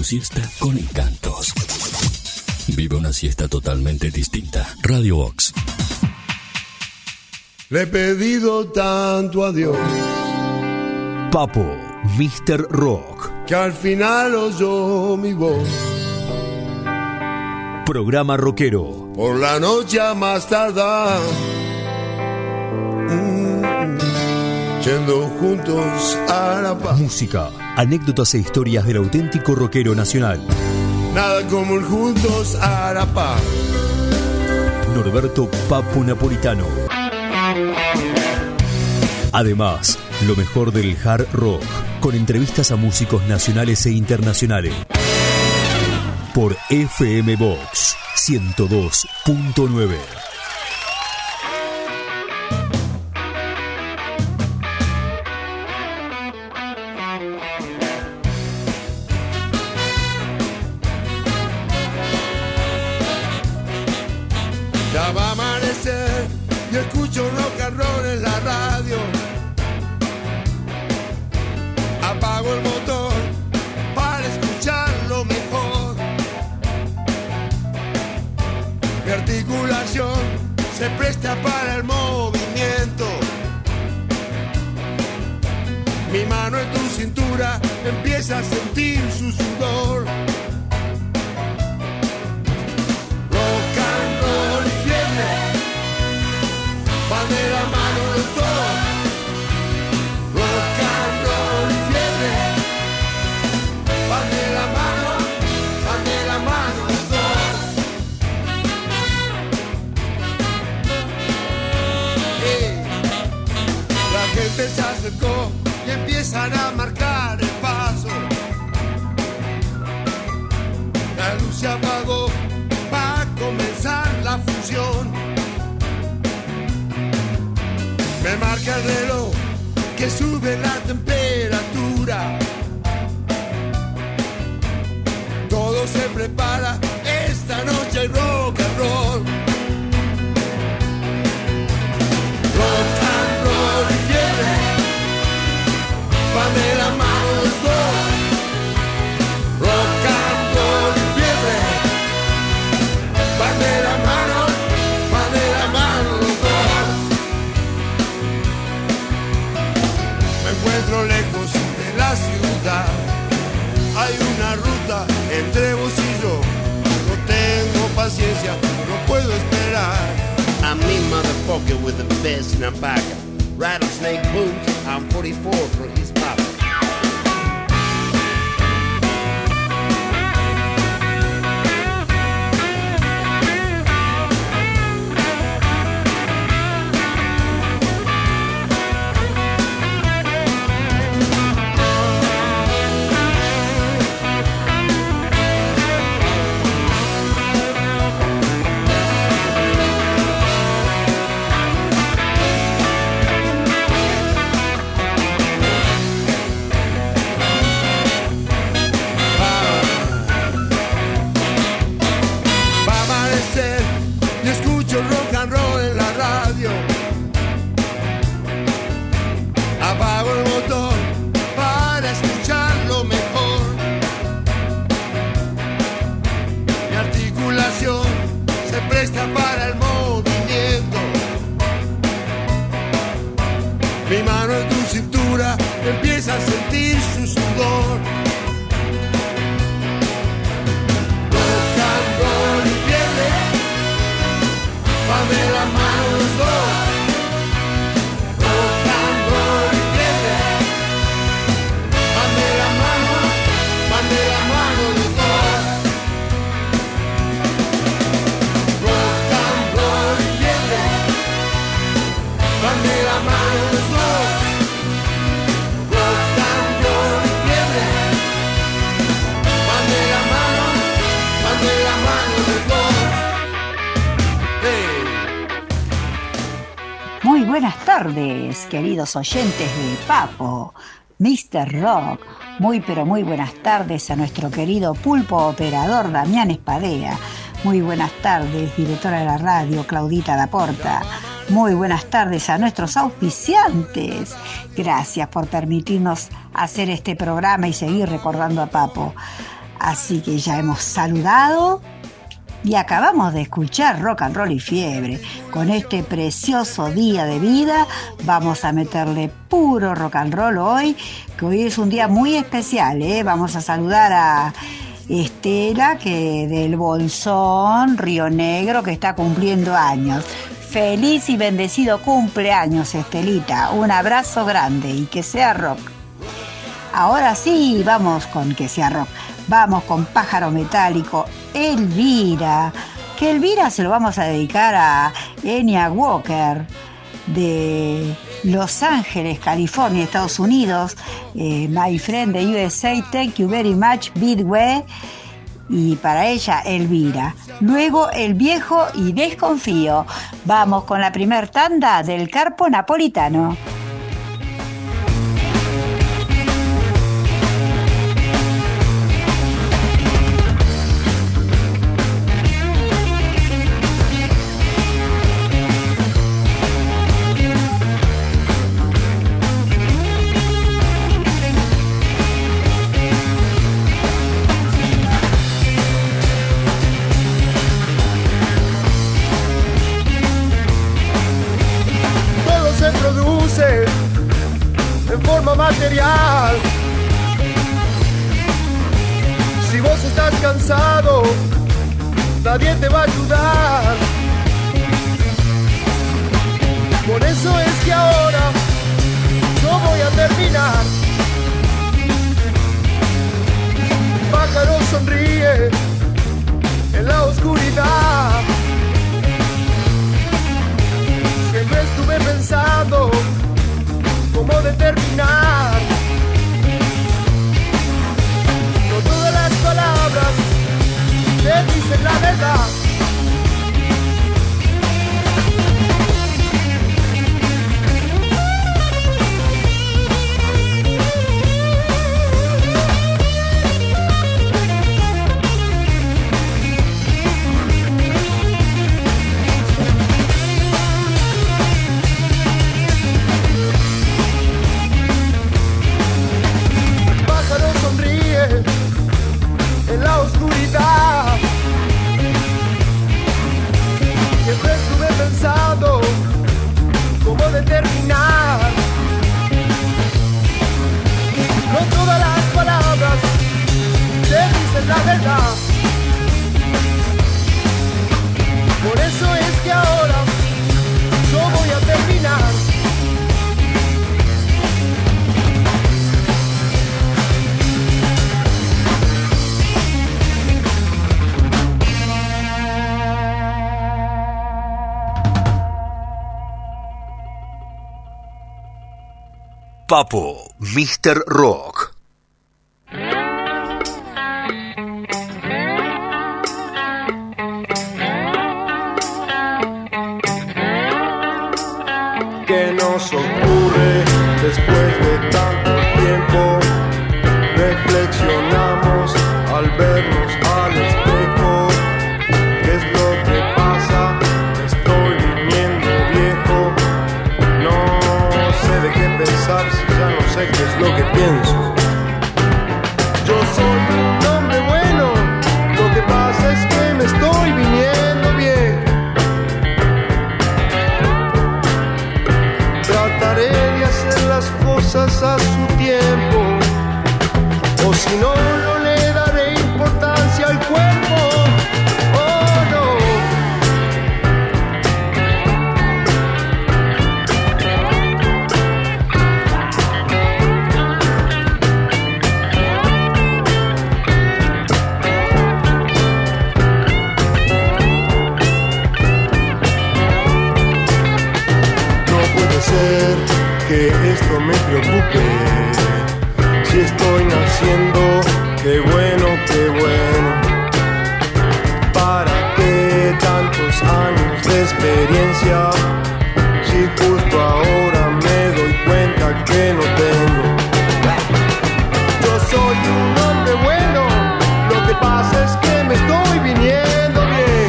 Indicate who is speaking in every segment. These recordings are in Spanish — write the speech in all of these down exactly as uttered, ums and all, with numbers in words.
Speaker 1: tu siesta con encantos. Vive una siesta totalmente distinta. Radio Vox.
Speaker 2: Le he pedido tanto a Dios,
Speaker 3: Papo, míster Rock,
Speaker 2: que al final oyó mi voz.
Speaker 3: Programa rockero.
Speaker 2: Por la noche a más tardar, mm, yendo juntos a la paz.
Speaker 3: Música, anécdotas e historias del auténtico rockero nacional.
Speaker 2: Nada como el juntos a la paz.
Speaker 3: Norberto Papo Napolitano. Además, lo mejor del hard rock, con entrevistas a músicos nacionales e internacionales. Por F M Vox ciento dos punto nueve.
Speaker 2: Ya va a amanecer y escucho rock and roll en la radio. Apago el motor para escucharlo mejor. Mi articulación se presta para el movimiento. Mi mano en tu cintura empieza a sentir su sudor. Rock and roll y fiebre van de la mano los dos. Rock and roll y fiebre van de la mano, van de la mano los dos. Hey. La gente se acercó y empiezan a marcar el paso. La luz se apagó, va a comenzar la función. Me marca el reloj que sube la temperatura. Todo se prepara, esta noche hay rock and roll. Rock and roll y fiebre van de la mano los dos. Rock and roll y fiebre van de la mano, van de la mano los dos. Me encuentro lejos de la ciudad. Hay una ruta entre vos y yo. No tengo paciencia, no puedo esperar.
Speaker 4: I'm me motherfucker with the best napaca. Rattlesnake boots, I'm forty-four for his papa.
Speaker 2: Empieza a sentir su sudor. Rock and roll y fiebre van de la mano los dos. Rock and roll y fiebre van de la mano, van de la mano los dos. Rock and roll y fiebre van de la mano los dos.
Speaker 5: Muy buenas tardes, queridos oyentes de Papo, míster Rock. Muy pero muy buenas tardes a nuestro querido pulpo operador Damián Espadea. Muy buenas tardes, directora de la radio Claudita Laporta. Muy buenas tardes a nuestros auspiciantes. Gracias por permitirnos hacer este programa y seguir recordando a Papo. Así que ya hemos saludado y acabamos de escuchar Rock and Roll y Fiebre. Con este precioso día de vida vamos a meterle puro rock and roll hoy, que hoy es un día muy especial, ¿eh? Vamos a saludar a Estela, que del Bolsón, Río Negro, que está cumpliendo años. Feliz y bendecido cumpleaños, Estelita. Un abrazo grande y que sea rock. Ahora sí, vamos con que sea rock. Vamos con Pájaro Metálico, Elvira. Que Elvira se lo vamos a dedicar a Enya Walker, de Los Ángeles, California, Estados Unidos. Eh, my friend de U S A, thank you very much, Bidway. Y para ella, Elvira. Luego, El Viejo y Desconfío. Vamos con la primer tanda del Carpo Napolitano.
Speaker 2: Material. Si vos estás cansado, nadie te va a ayudar. Por eso es que ahora yo voy a terminar. Un pájaro sonríe en la oscuridad. Siempre estuve pensando cómo determinar. No todas las palabras te dicen la verdad. En la oscuridad siempre estuve pensando cómo determinar. No todas las palabras te dicen la verdad. Por eso es que ahora yo voy a terminar.
Speaker 3: Papo, mister Rock.
Speaker 2: ¿Qué nos ocurre después de tanto tiempo? Reflexionamos al vernos al espejo. ¿Qué es lo que pasa? Me estoy viniendo viejo. No sé de qué pensar, si ya no sé qué es lo que pienso. Yo soy un hombre bueno, lo que pasa es que me estoy viniendo viejo. Trataré de hacer las cosas a su tiempo, o si no, no le daré importancia al cuerpo. Oh no. Que esto me preocupe. Si estoy naciendo, qué bueno, qué bueno. ¿Para qué tantos años de experiencia? Si justo ahora me doy cuenta que no tengo. Yo soy un hombre bueno, lo que pasa es que me estoy viniendo bien.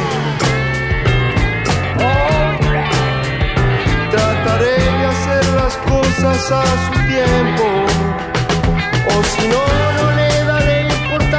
Speaker 2: Trataré de hacer las cosas a su tiempo, o si no, no le daré importancia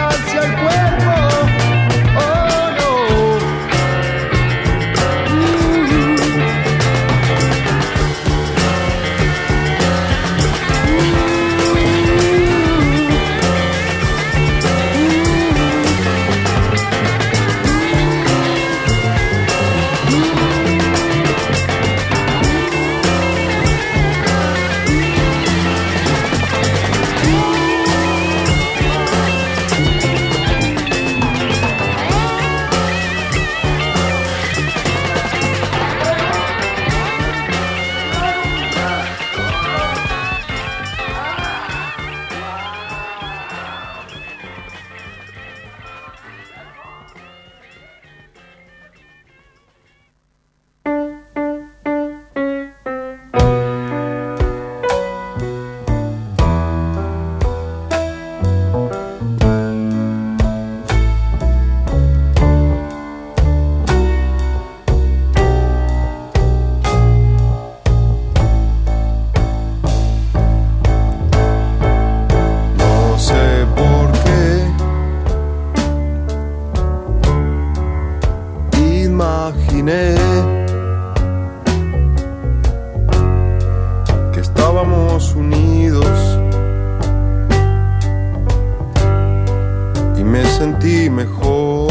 Speaker 6: me sentí mejor.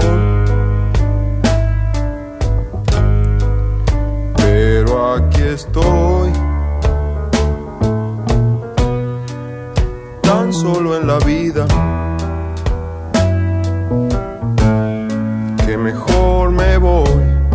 Speaker 6: Pero aquí estoy, tan solo en la vida, que mejor me voy.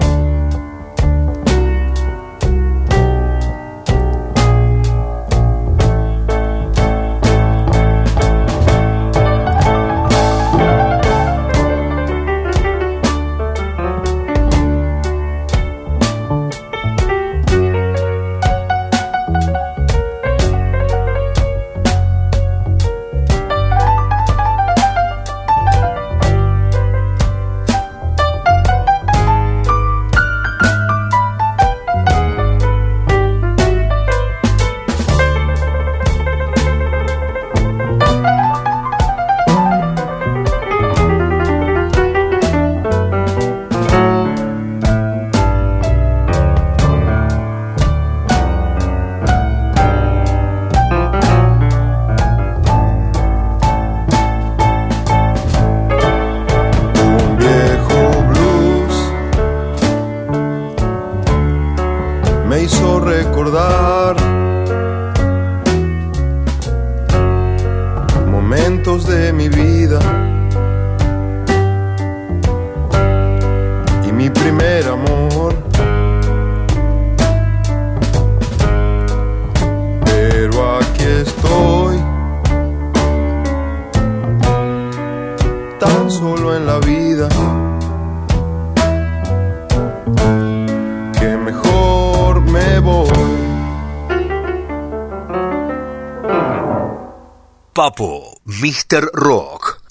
Speaker 3: Papo, míster Rock.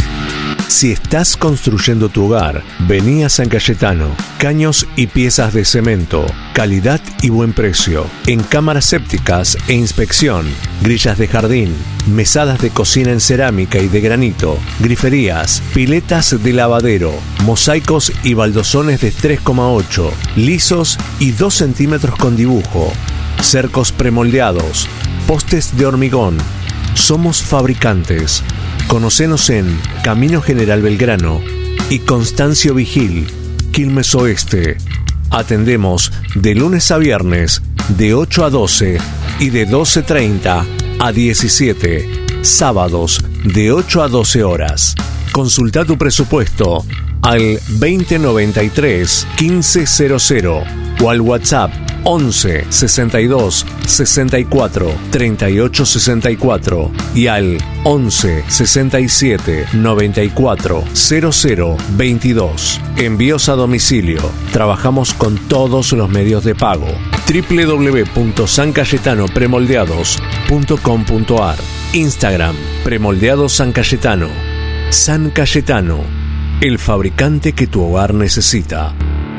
Speaker 3: Si estás construyendo tu hogar, vení a San Cayetano. Caños y piezas de cemento, calidad y buen precio. En cámaras sépticas e inspección, grillas de jardín, mesadas de cocina en cerámica y de granito, griferías, piletas de lavadero, mosaicos y baldosones de tres coma ocho, lisos y dos centímetros con dibujo, cercos premoldeados, postes de hormigón. Somos fabricantes. Conocenos en Camino General Belgrano y Constancio Vigil, Quilmes Oeste. Atendemos de lunes a viernes de ocho a doce y de doce treinta a diecisiete. Sábados de ocho a doce horas. Consulta tu presupuesto al veinte noventa y tres quince cero cero o al WhatsApp once sesenta y dos sesenta y cuatro treinta y ocho sesenta y cuatro y al once sesenta y siete noventa y cuatro cero cero veintidós. Envíos a domicilio. Trabajamos con todos los medios de pago. doble u doble u doble u punto san cayetano premoldeados punto com punto a r. Instagram Premoldeados San Cayetano. San Cayetano, el fabricante que tu hogar necesita.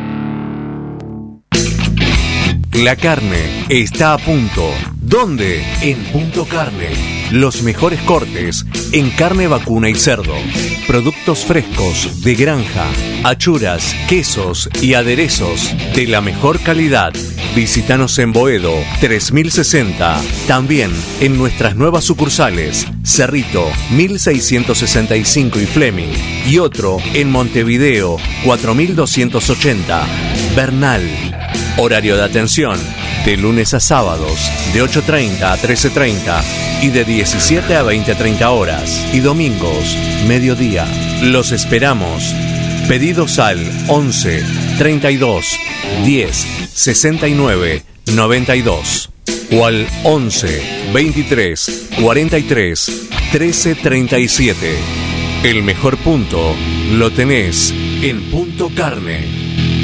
Speaker 3: La carne está a punto. ¿Dónde? En Punto Carne. Los mejores cortes en carne vacuna y cerdo. Productos frescos de granja, achuras, quesos y aderezos de la mejor calidad. Visítanos en Boedo tres mil sesenta. También en nuestras nuevas sucursales Cerrito mil seiscientos sesenta y cinco y Fleming, y otro en Montevideo cuatro mil doscientos ochenta. Bernal. Horario de atención de lunes a sábados de ocho treinta a trece treinta y de diecisiete a veinte treinta horas, y domingos mediodía. Los esperamos. Pedidos al once treinta y dos diez sesenta y nueve noventa y dos o al once veintitrés cuarenta y tres trece treinta y siete. El mejor punto lo tenés en Punto Carne.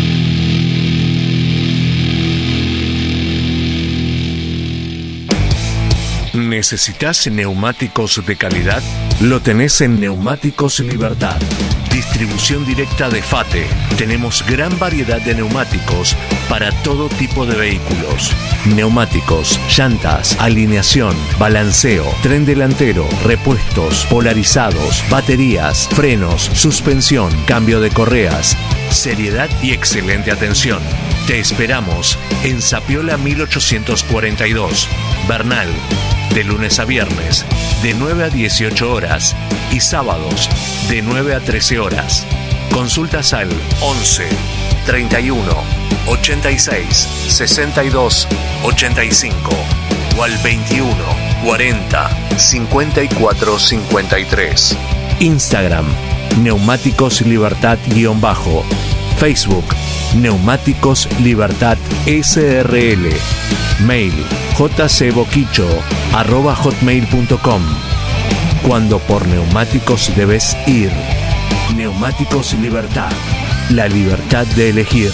Speaker 3: ¿Necesitas neumáticos de calidad? Lo tenés en Neumáticos Libertad. Distribución directa de FATE. Tenemos gran variedad de neumáticos para todo tipo de vehículos. Neumáticos, llantas, alineación, balanceo, tren delantero, repuestos, polarizados, baterías, frenos, suspensión, cambio de correas. Seriedad y excelente atención. Te esperamos en Zapiola mil ochocientos cuarenta y dos, Bernal.
Speaker 7: de lunes a viernes, de nueve a dieciocho horas y sábados, de nueve a trece horas. Consultas al once, treinta y uno, ochenta y seis, sesenta y dos, ochenta y cinco o al veintiuno, cuarenta, cincuenta y cuatro, cincuenta y tres. Instagram, Neumáticos Libertad guión bajo. Facebook, Neumáticos Libertad S R L. Mail, jcboquicho arroba hotmail punto com. Cuando por neumáticos debes ir. Neumáticos Libertad. La libertad de elegir.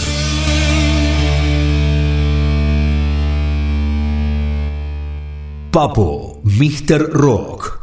Speaker 3: Papo, míster Rock.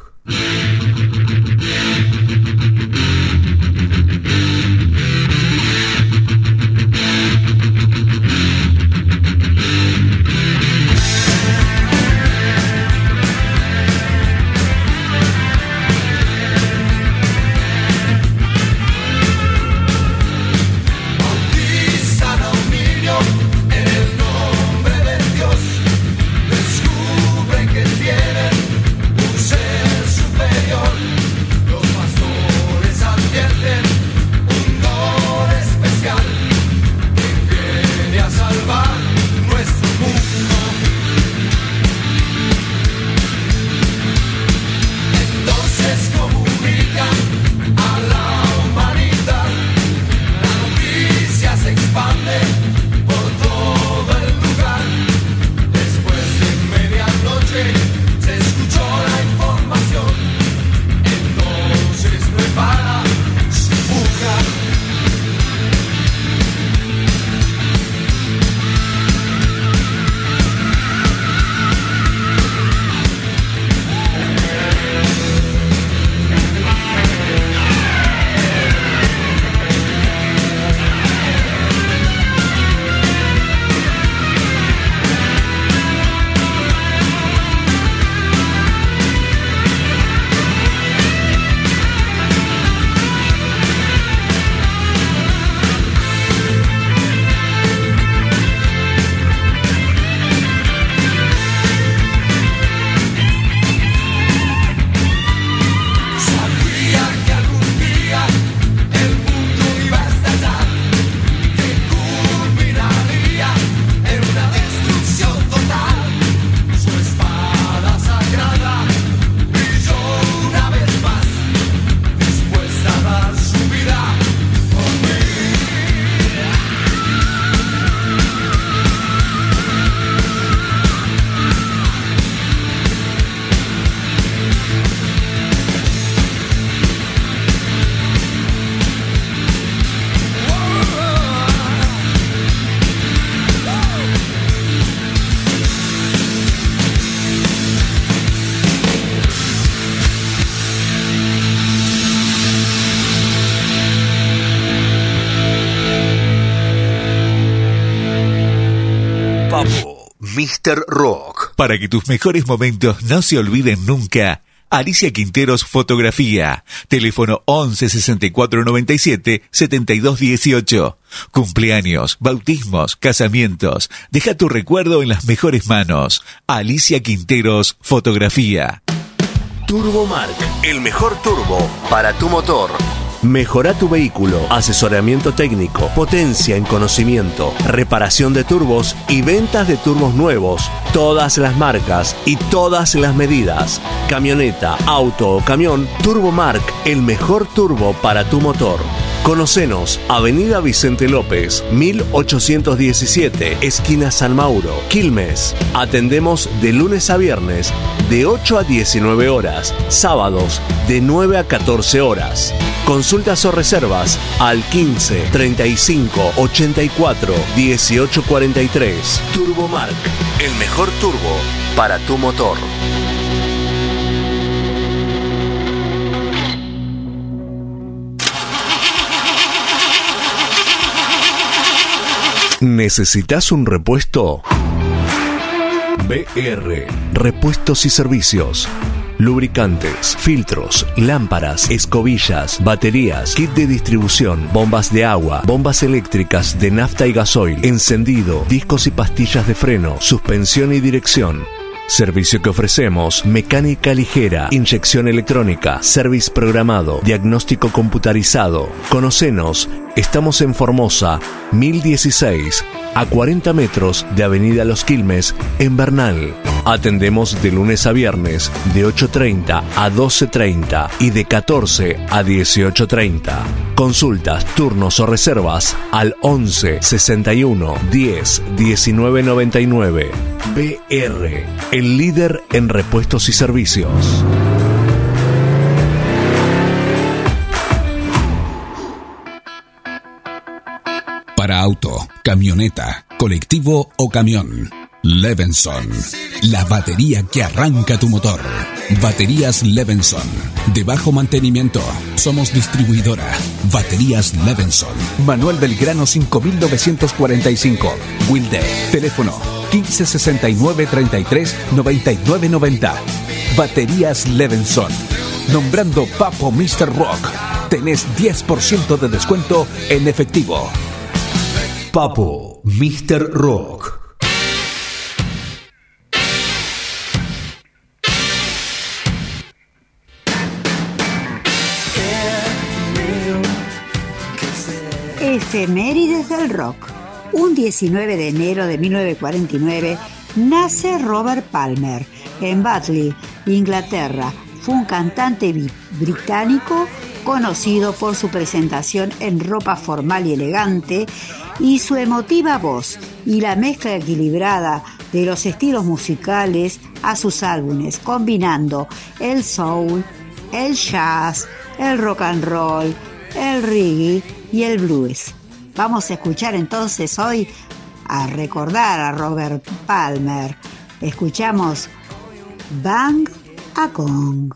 Speaker 7: míster Rock.
Speaker 3: Para que tus mejores momentos no se olviden nunca, Alicia Quinteros Fotografía. Teléfono once sesenta y cuatro noventa y siete setenta y dos dieciocho. Cumpleaños, bautismos, casamientos. Deja tu recuerdo en las mejores manos. Alicia Quinteros Fotografía.
Speaker 7: Turbomark, el mejor turbo para tu motor. Mejora tu vehículo, asesoramiento técnico, potencia en conocimiento, reparación de turbos y ventas de turbos nuevos, todas las marcas y todas las medidas. Camioneta, auto o camión, Turbomark, el mejor turbo para tu motor. Conocenos, Avenida Vicente López, mil ochocientos diecisiete, esquina San Mauro, Quilmes. Atendemos de lunes a viernes, de ocho a diecinueve horas, sábados, de nueve a catorce horas. Consultas o reservas al quince, treinta y cinco, ochenta y cuatro, dieciocho cuarenta y tres. Turbomark, el mejor turbo para tu motor. ¿Necesitas un repuesto? B R, repuestos y servicios. Lubricantes, filtros, lámparas, escobillas, baterías, kit de distribución, bombas de agua, bombas eléctricas de nafta y gasoil, encendido, discos y pastillas de freno, suspensión y dirección. Servicio que ofrecemos: mecánica ligera, inyección electrónica, service programado, diagnóstico computarizado. Conocenos, estamos en Formosa, mil dieciséis, a cuarenta metros de Avenida Los Quilmes, en Bernal. Atendemos de lunes a viernes, de ocho treinta a doce treinta y de catorce a dieciocho treinta. Consultas, turnos o reservas al once sesenta y uno diez diecinueve noventa y nueve. B R, el líder en repuestos y servicios.
Speaker 8: Para auto, camioneta, colectivo o camión, Levenson, la batería que arranca tu motor. Baterías Levenson, de bajo mantenimiento. Somos distribuidora. Baterías Levenson. Manuel Belgrano cinco mil novecientos cuarenta y cinco. Wilde. Teléfono quince sesenta y nueve treinta y tres noventa y nueve noventa. Baterías Levenson. Nombrando Papo mister Rock, tenés diez por ciento de descuento en efectivo.
Speaker 3: Papo mister Rock.
Speaker 5: Efemérides del rock. Un diecinueve de enero de mil novecientos cuarenta y nueve nace Robert Palmer en Batley, Inglaterra. Fue un cantante británico conocido por su presentación en ropa formal y elegante y su emotiva voz y la mezcla equilibrada de los estilos musicales a sus álbumes, combinando el soul, el jazz, el rock and roll, el reggae y el blues. Vamos a escuchar entonces hoy a recordar a Robert Palmer. Escuchamos Bang a Gong.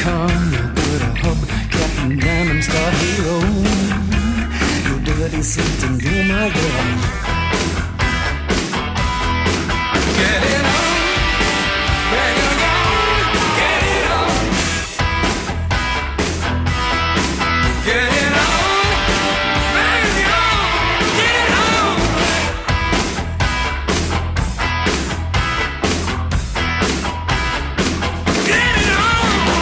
Speaker 9: corner, put a hook, Captain Diamond Star Hero. You dirty Satan, you're my girl. Get it on, bring it on, get it on. Get it on, bring it on, get it on. Get it on.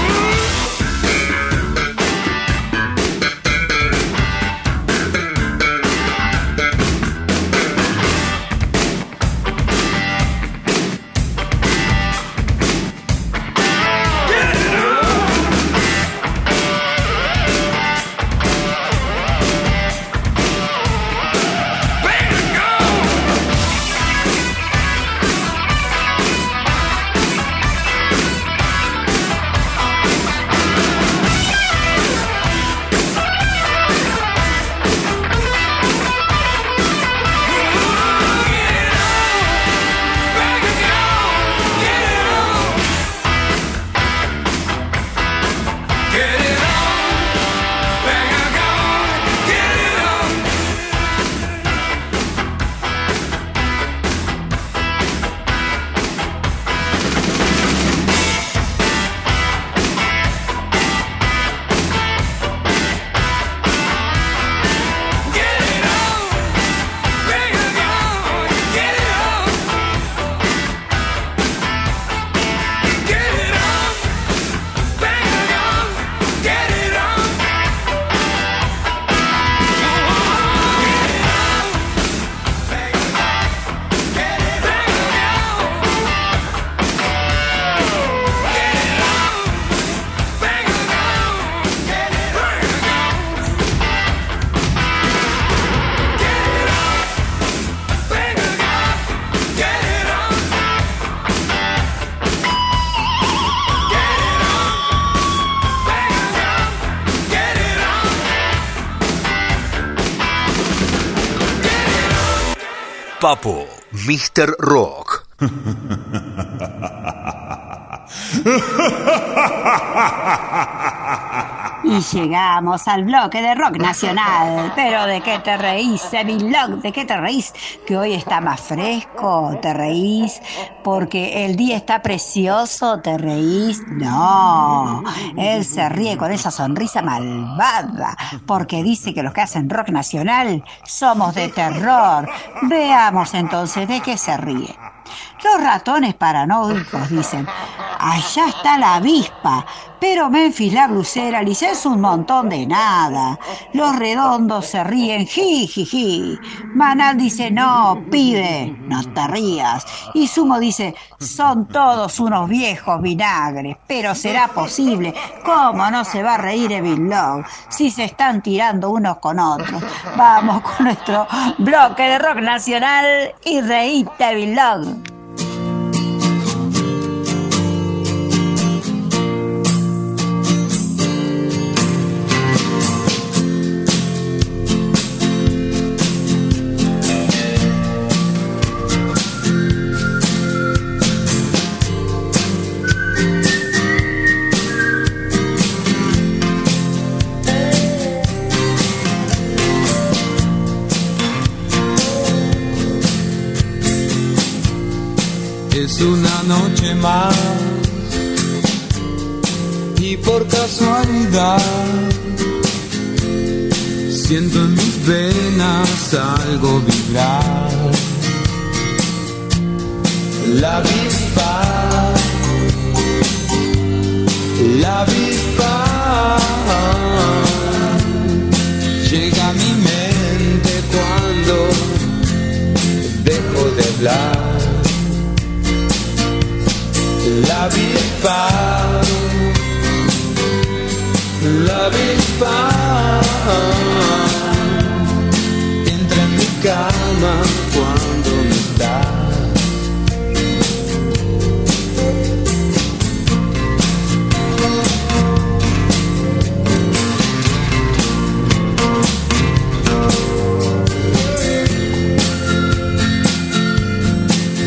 Speaker 7: Papo, mister Rock.
Speaker 5: Y llegamos al bloque de rock nacional. Pero ¿de qué te reís, Sevillog? ¿De qué te reís? Que hoy está más fresco, ¿te reís? Porque el día está precioso, ¿te reís? No, él se ríe con esa sonrisa malvada, porque dice que los que hacen rock nacional somos de terror. Veamos entonces de qué se ríe. Los ratones paranoicos dicen: allá está la avispa, pero Memphis la Brucellalis es un montón de nada. Los redondos se ríen, ji, ji, ji. Manal dice: no, pibe, no te rías. Y Sumo dice: son todos unos viejos vinagres. Pero será posible, ¿cómo no se va a reír Evil Log si se están tirando unos con otros? Vamos con nuestro bloque de rock nacional y reíte, Evil Log.
Speaker 9: Es una noche más y por casualidad siento en mis venas algo vibrar. La avispa, la avispa llega a mi mente cuando dejo de hablar. La avispa, la avispa entra en mi cama cuando no estás.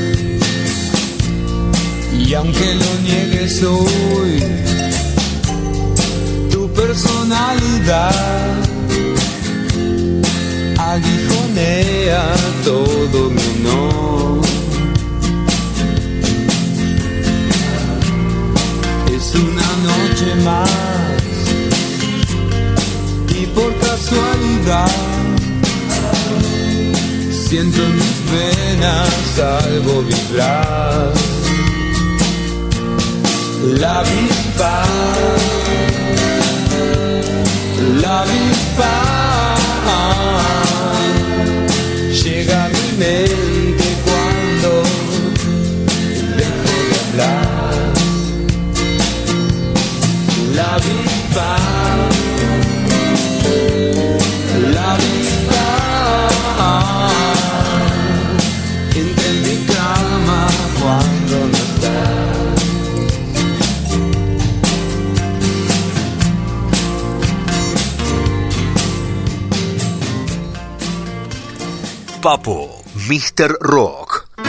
Speaker 9: Y aunque lo niegues hoy,
Speaker 10: casualidad aguijonea todo mi honor. Es una noche más y por casualidad siento en mis venas algo vibrar. La avispa, la avispa llega a mi mente cuando dejo de hablar. La avispa, la avispa entra en mi cama cuando no estás.
Speaker 7: Papo, míster Rock.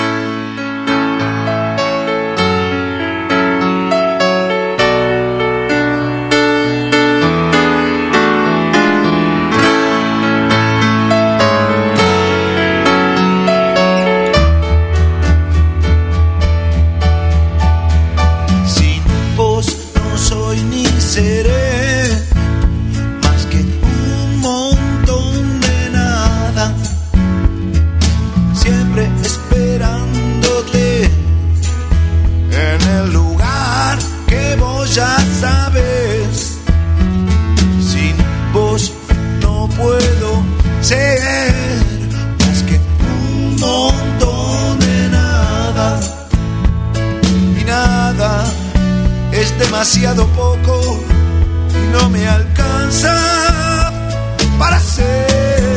Speaker 11: Sin vos no soy ni seré más que un montón de nada. Siempre esperándote en el lugar que vos ya sabes. Sin vos no puedo ser más que un montón de nada. Y nada es demasiado poco y no me alcanza para ser.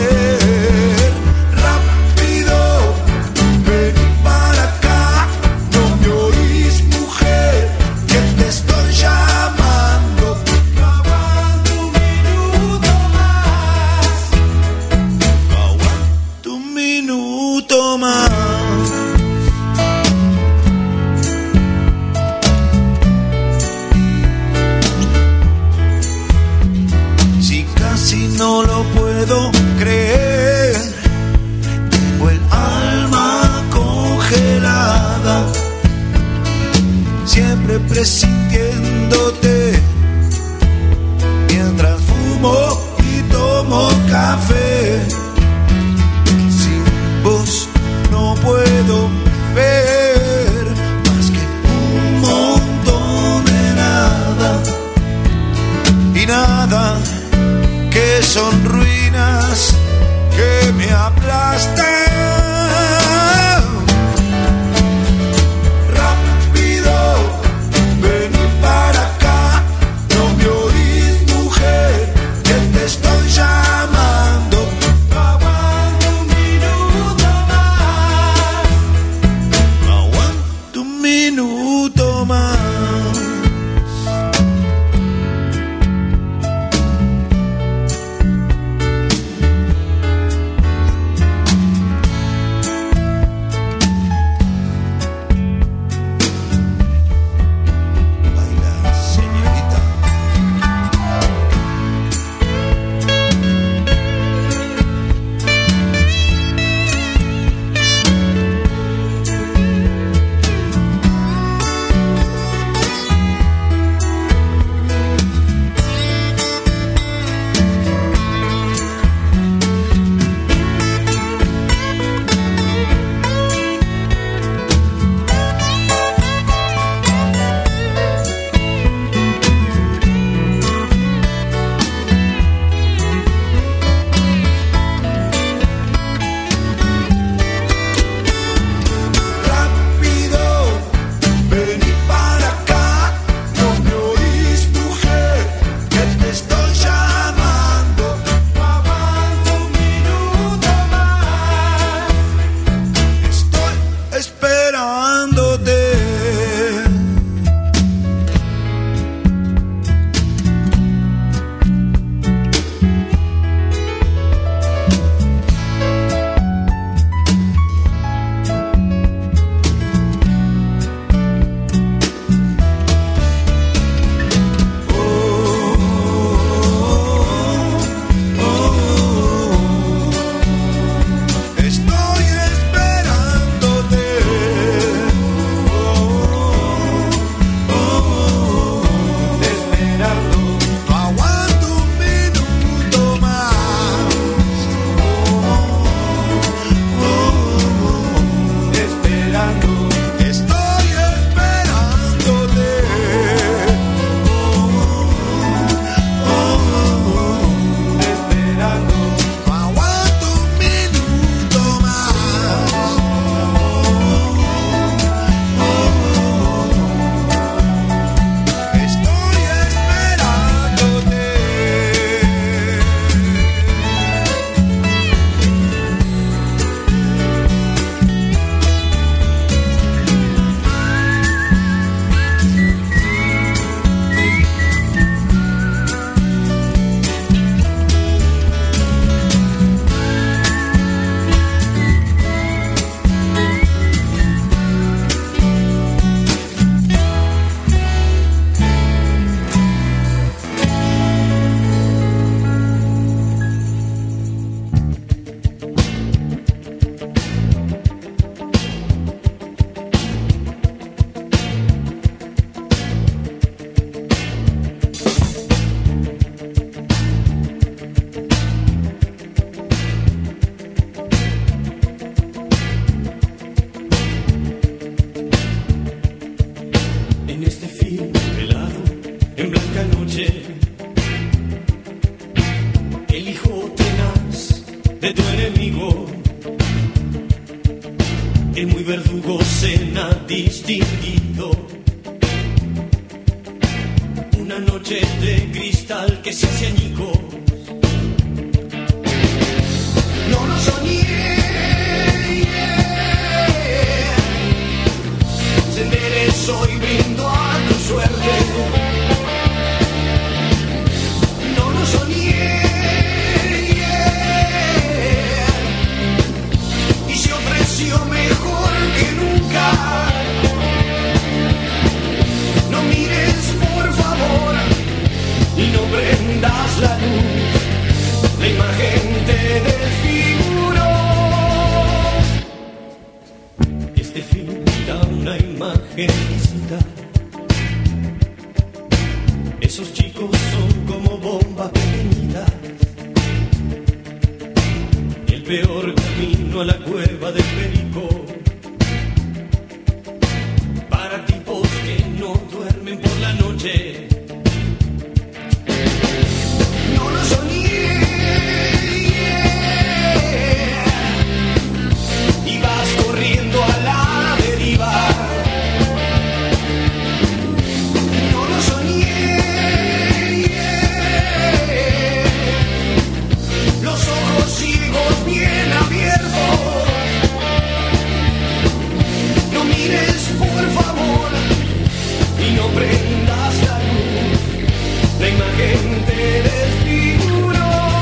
Speaker 11: No lo puedo creer, tengo el alma congelada, siempre presintiéndote, mientras fumo y tomo café. Sin vos no puedo ver más que un montón de nada, y nada que son ruinas que me aplastan. Rápido, vení para acá, no me oís, mujer, que te estoy llamando. Aguanta un minuto más, aguanta un minuto más.
Speaker 12: de tu enemigo. El muy verdugo cena distinguido. Una noche de cristal que se hace añicos. No lo soñé. Se enderezó y brindo a tu suerte. No lo soñé. Y se ofreció mejor que nunca. No mires por favor y no prendas la luz. La imagen te desfiguró. Este film da una imagen distinta. Esos chicos son como bombas pequeñitas. El peor camino a la cueva del perico. Para tipos que no duermen por la noche. No lo soñé. Y vas corriendo a la deriva. No lo soñé. Los ojos ciegos bien abiertos. No mires por favor y no prendas la luz. La imagen te desfiguró.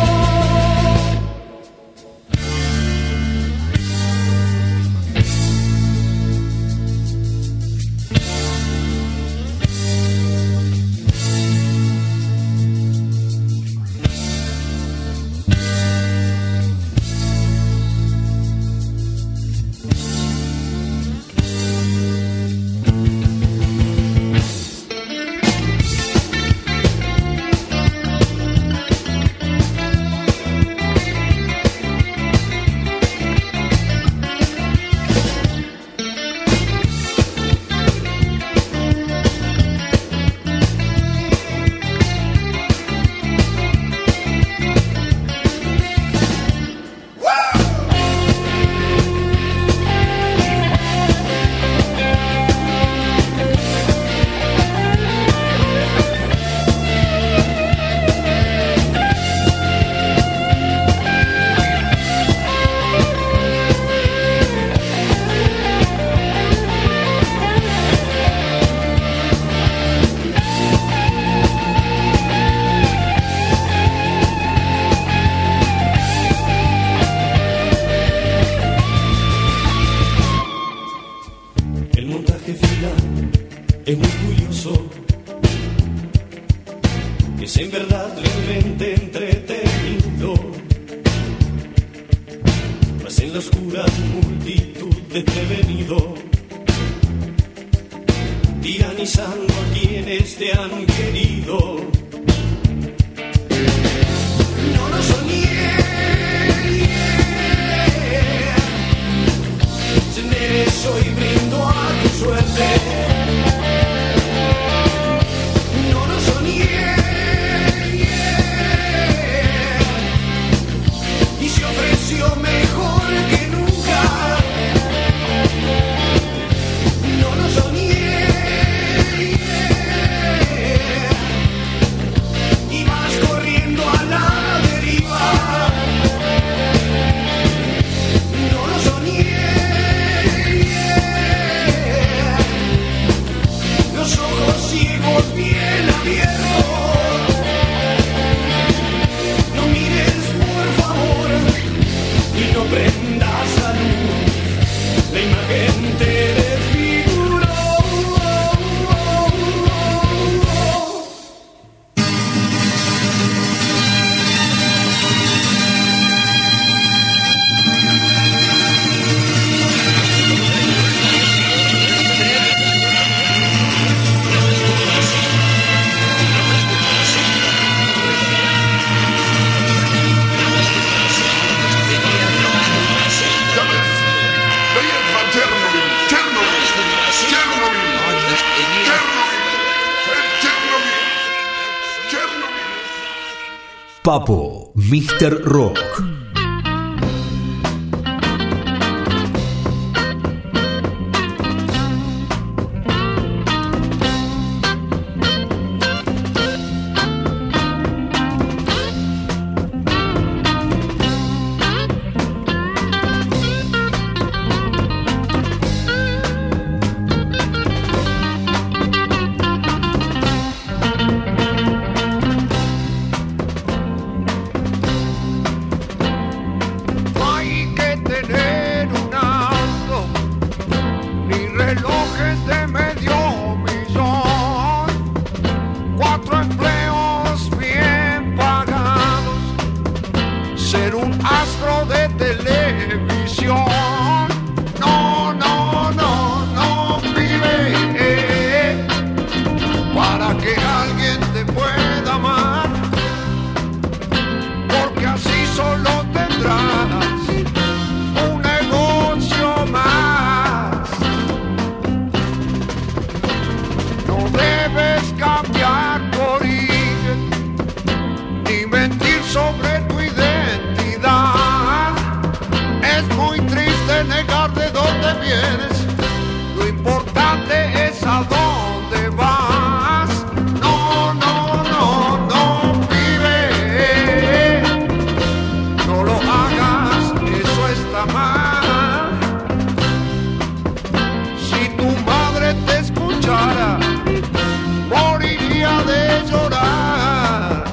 Speaker 12: Es muy curioso que sea en verdad realmente entretenido, mas en la oscura multitud desprevenido, tiranizando a quienes te han querido. No lo soñé. Se enderezó y brindo a tu suerte. No lo soñé. Y se ofreció mejor que nunca. No lo soñé. Y vas corriendo a la deriva. No lo soñé. Los ojos ciegos bien abiertos. No mires por favor y no prendas la luz. La imagen te desfiguró.
Speaker 3: Papo, míster Rock.
Speaker 2: ilusión. No, no, no, no, pibe, eh, para que alguien te pueda amar, porque así solo tendrás un negocio más. No debes cambiar por ir, ni mentir sobre tu identidad. Es muy triste negar de dónde vienes, lo importante es a dónde vas. No, no, no, no, pibe, no lo hagas, eso está mal. Si tu madre te escuchara, moriría de llorar.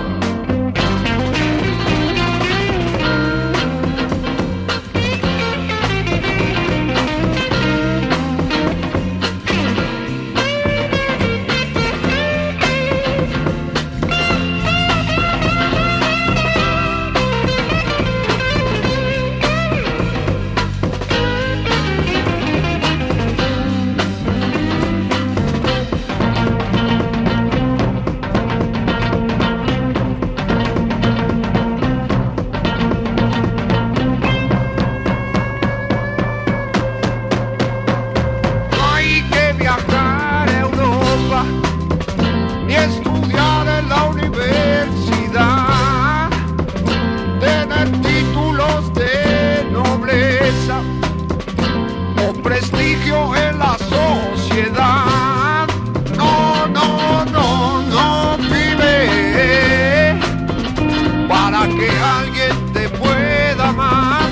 Speaker 2: No hay que viajar a Europa ni estudiar en la universidad, tener títulos de nobleza o prestigio en la sociedad. No, no, no, no, pibe, para que alguien te pueda amar,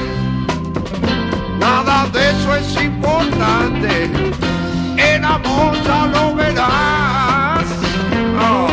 Speaker 2: nada de eso es importante, en amor ya lo verás. Oh.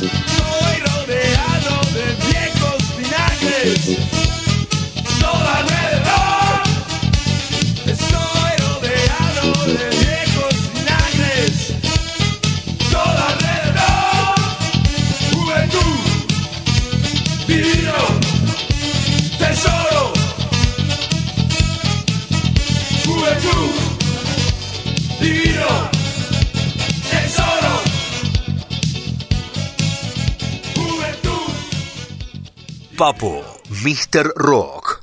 Speaker 12: Estoy rodeado de viejos vinagres, todo alrededor. Estoy rodeado de viejos vinagres, todo alrededor. Juventud, divino, tesoro. Juventud, divino, tesoro. Juventud.
Speaker 7: Papo, míster Rock.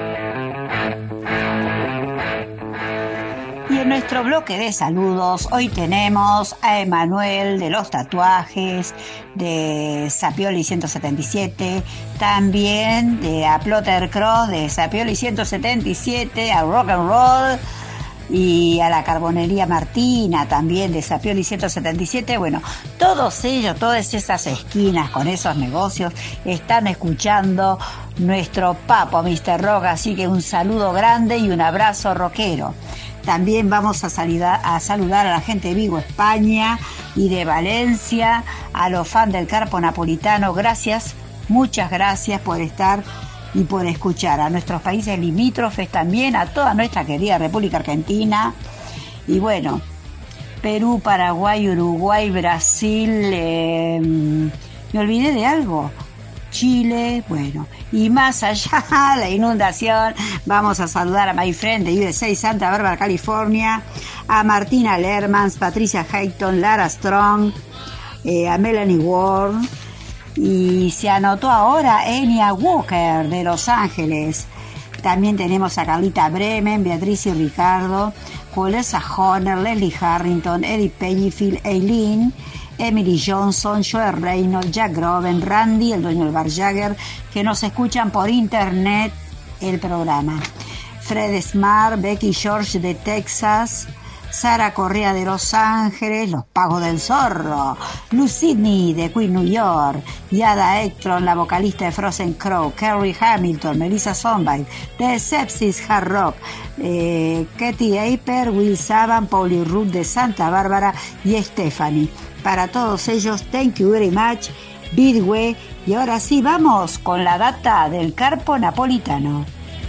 Speaker 5: Y en nuestro bloque de saludos hoy tenemos a Emanuel de los tatuajes, de Sapioli ciento setenta y siete, también de a Plotter Cross de Sapioli ciento setenta y siete, a Rock and Roll y a la Carbonería Martina también de Sapioli ciento setenta y siete. Bueno, todos ellos, todas esas esquinas con esos negocios están escuchando nuestro Papo míster Rock, así que un saludo grande y un abrazo rockero. También vamos a saludar, a saludar a la gente de Vigo, España y de Valencia, a los fans del Carpo Napolitano. Gracias, muchas gracias por estar y por escuchar. A nuestros países limítrofes también, a toda nuestra querida República Argentina. Y bueno, Perú, Paraguay, Uruguay, Brasil, eh, ¿me olvidé de algo? Chile, bueno, y más allá la inundación, vamos a saludar a my friend de U S A, Santa Bárbara, California, a Martina Lermans, Patricia Hayton, Lara Strong, eh, a Melanie Ward, y se anotó ahora Enya Walker de Los Ángeles. También tenemos a Carlita Bremen, Beatriz y Ricardo, Julissa Horner, Leslie Harrington, Eddie Pennyfield, Eileen, Emily Johnson, Joe Reynolds, Jack Groven, Randy, el dueño del Bar Jagger, que nos escuchan por internet el programa. Fred Smart, Becky George de Texas, Sara Correa de Los Ángeles, Los Pagos del Zorro, Lou Sidney de Queen, New York, Yada Electron, la vocalista de Frozen Crow, Kerry Hamilton, Melissa Sonbite, de Sepsis Hard Rock, eh, Katy Aper, Will Saban, Pauli Ruth de Santa Bárbara y Stephanie. Para todos ellos, thank you very much, Bidway. Y ahora sí, vamos con la data del Carpo Napolitano.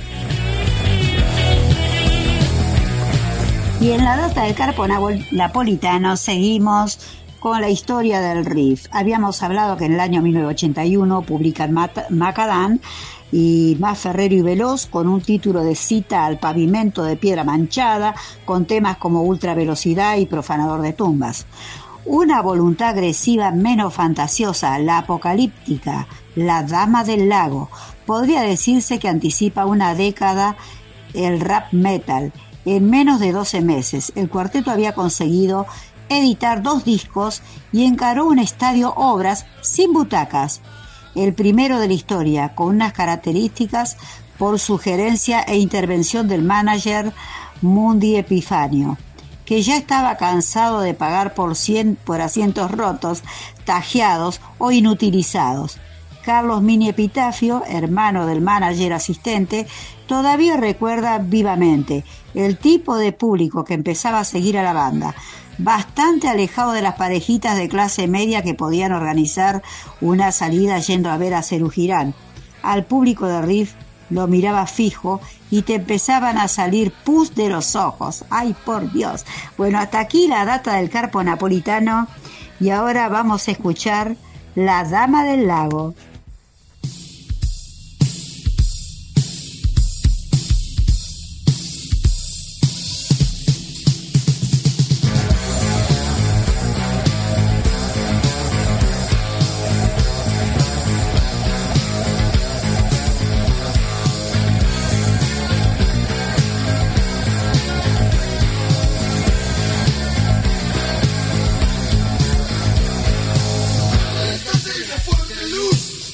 Speaker 5: Y en la data del Carpo Napolitano seguimos con la historia del riff. Habíamos hablado que en el año mil novecientos ochenta y uno publican Macadam y Más Ferrero y Veloz con un título de Cita al Pavimento de Piedra Manchada, con temas como Ultravelocidad y Profanador de Tumbas. Una voluntad agresiva menos fantasiosa, la apocalíptica, La Dama del Lago. Podría decirse que anticipa una década el rap metal. En menos de doce meses, el cuarteto había conseguido editar dos discos y encaró un estadio Obras sin butacas, el primero de la historia, con unas características por sugerencia e intervención del manager Mundi Epifanio, que ya estaba cansado de pagar por, cien, por asientos rotos, tajeados o inutilizados. Carlos Mini Epitafio, hermano del manager asistente, todavía recuerda vivamente el tipo de público que empezaba a seguir a la banda, bastante alejado de las parejitas de clase media que podían organizar una salida yendo a ver a Serú Girán. Al público de Riff lo miraba fijo y te empezaban a salir pus de los ojos. ¡Ay, por Dios! Bueno, hasta aquí la data del Carpo Napolitano y ahora vamos a escuchar La Dama del Lago.
Speaker 2: Fuerte luz.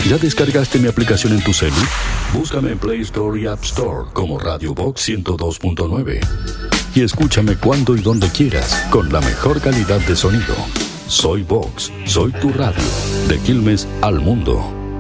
Speaker 1: ¿Ya descargaste mi aplicación en tu celu? Búscame en Play Store y App Store como Radio Box ciento dos punto nueve. Y escúchame cuando y donde quieras, con la mejor calidad de sonido. Soy Vox, soy tu radio, de Quilmes al mundo.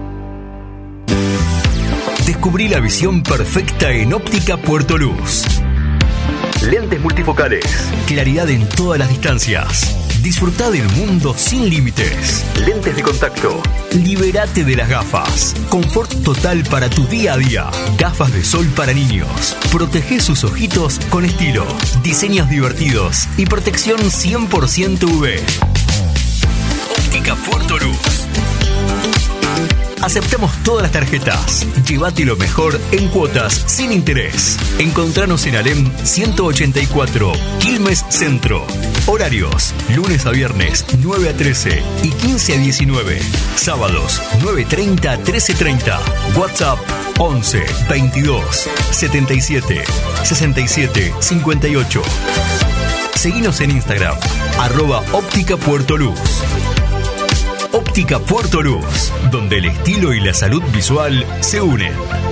Speaker 3: Descubrí la visión perfecta en Óptica Puerto Luz. Lentes multifocales, claridad en todas las distancias. Disfrutá del mundo sin límites. Lentes de contacto. Libérate de las gafas. Confort total para tu día a día. Gafas de sol para niños. Protege sus ojitos con estilo. Diseños divertidos y protección cien por ciento U V. Óptica Puerto Luz. Aceptamos todas las tarjetas. Llévate lo mejor en cuotas sin interés. Encontranos en Alem ciento ochenta y cuatro, Quilmes Centro. Horarios: lunes a viernes nueve a trece y quince a diecinueve. Sábados nueve treinta a trece treinta. WhatsApp once veintidós setenta y siete sesenta y siete cincuenta y ocho. Seguinos en Instagram, arroba Óptica Puerto Luz. Óptica Puerto Luz, donde el estilo y la salud visual se unen.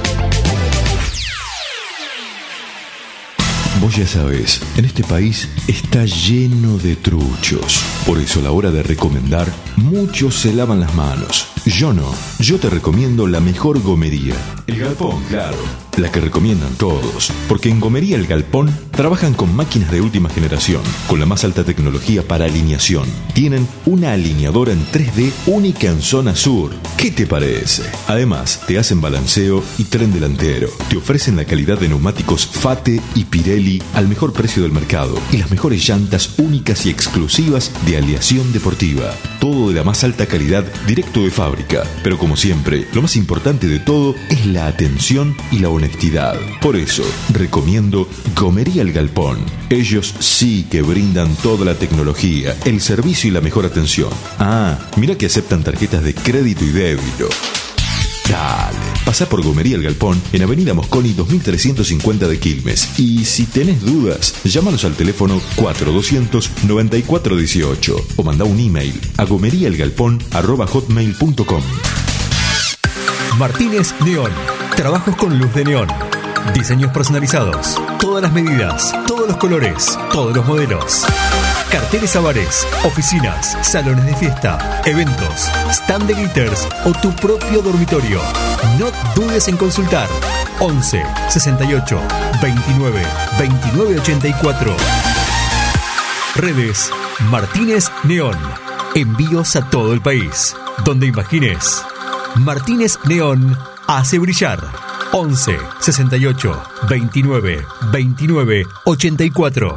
Speaker 13: Vos ya sabés, en este país está lleno de truchos. Por eso a la hora de recomendar, muchos se lavan las manos. Yo no. Yo te recomiendo la mejor gomería. El Galpón, claro. La que recomiendan todos. Porque en Gomería El Galpón trabajan con máquinas de última generación, con la más alta tecnología para alineación. Tienen una alineadora en tres D única en zona sur. ¿Qué te parece? Además, te hacen balanceo y tren delantero. Te ofrecen la calidad de neumáticos Fate y Pirelli al mejor precio del mercado y las mejores llantas únicas y exclusivas de aleación deportiva. Todo de la más alta calidad, directo de fábrica. Pero como siempre, lo más importante de todo es la atención y la honestidad. Por eso, recomiendo Gomería El Galpón. Ellos sí que brindan toda la tecnología, el servicio y la mejor atención. Ah, mira que aceptan tarjetas de crédito y débito. Dale, pasá por Gomería El Galpón en Avenida Mosconi dos mil trescientos cincuenta de Quilmes. Y si tenés dudas, llámanos al teléfono cuatro doscientos noventa y cuatro dieciocho o mandá un email a gomeriaelgalpón arroba hotmail punto com.
Speaker 3: Martínez Neón. Trabajos con luz de neón. Diseños personalizados. Todas las medidas, todos los colores, todos los modelos. Carteles a bares, oficinas, salones de fiesta, eventos, stand de glitters o tu propio dormitorio. No dudes en consultar. once sesenta y ocho veintinueve veintinueve ochenta y cuatro. Redes Martínez Neón. Envíos a todo el país. Donde imagines. Martínez Neón hace brillar. once sesenta y ocho veintinueve veintinueve ochenta y cuatro.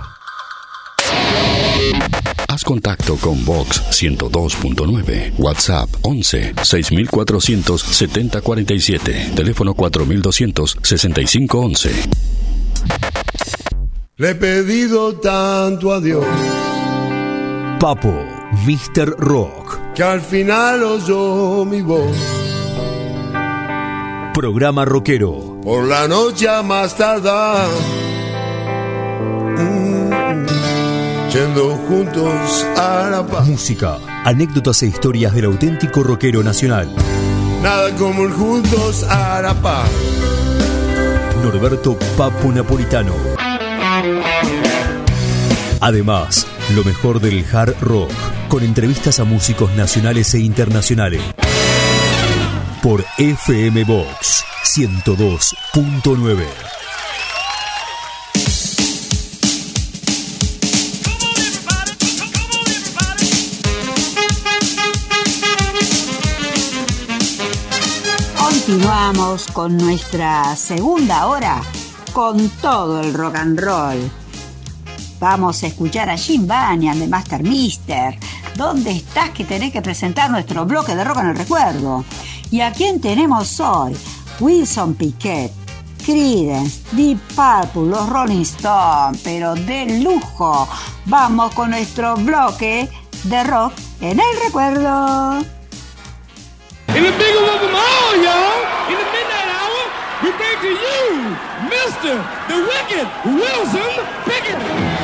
Speaker 1: Haz contacto con Vox ciento dos punto nueve. WhatsApp once seis mil cuatrocientos setenta cuarenta y siete. Teléfono cuatro mil doscientos sesenta y cinco once.
Speaker 2: Le he pedido tanto a Dios,
Speaker 3: Papo, míster Rock.
Speaker 2: que al final oyó mi voz.
Speaker 3: Programa rockero.
Speaker 2: Por la noche a más tardar, mm, yendo juntos a la paz.
Speaker 3: Música, anécdotas e historias del auténtico rockero nacional.
Speaker 2: Nada como el juntos a la paz.
Speaker 3: Norberto Papo Napolitano. Además, lo mejor del hard rock, con entrevistas a músicos nacionales e internacionales. Por F M Vox ciento dos punto nueve.
Speaker 5: Continuamos con nuestra segunda hora con todo el rock and roll. Vamos a escuchar a Jim Banyan de Master Mister. ¿Dónde estás que tenés que presentar nuestro bloque de rock en el recuerdo? ¿Y a quién tenemos hoy? Wilson Pickett, Creedence, Deep Purple, los Rolling Stones, pero de lujo. Vamos con nuestro bloque de rock en el recuerdo.
Speaker 12: In the big one of them all, y'all, in the midnight hour, we bring to you Mister The Wicked Wilson Pickett.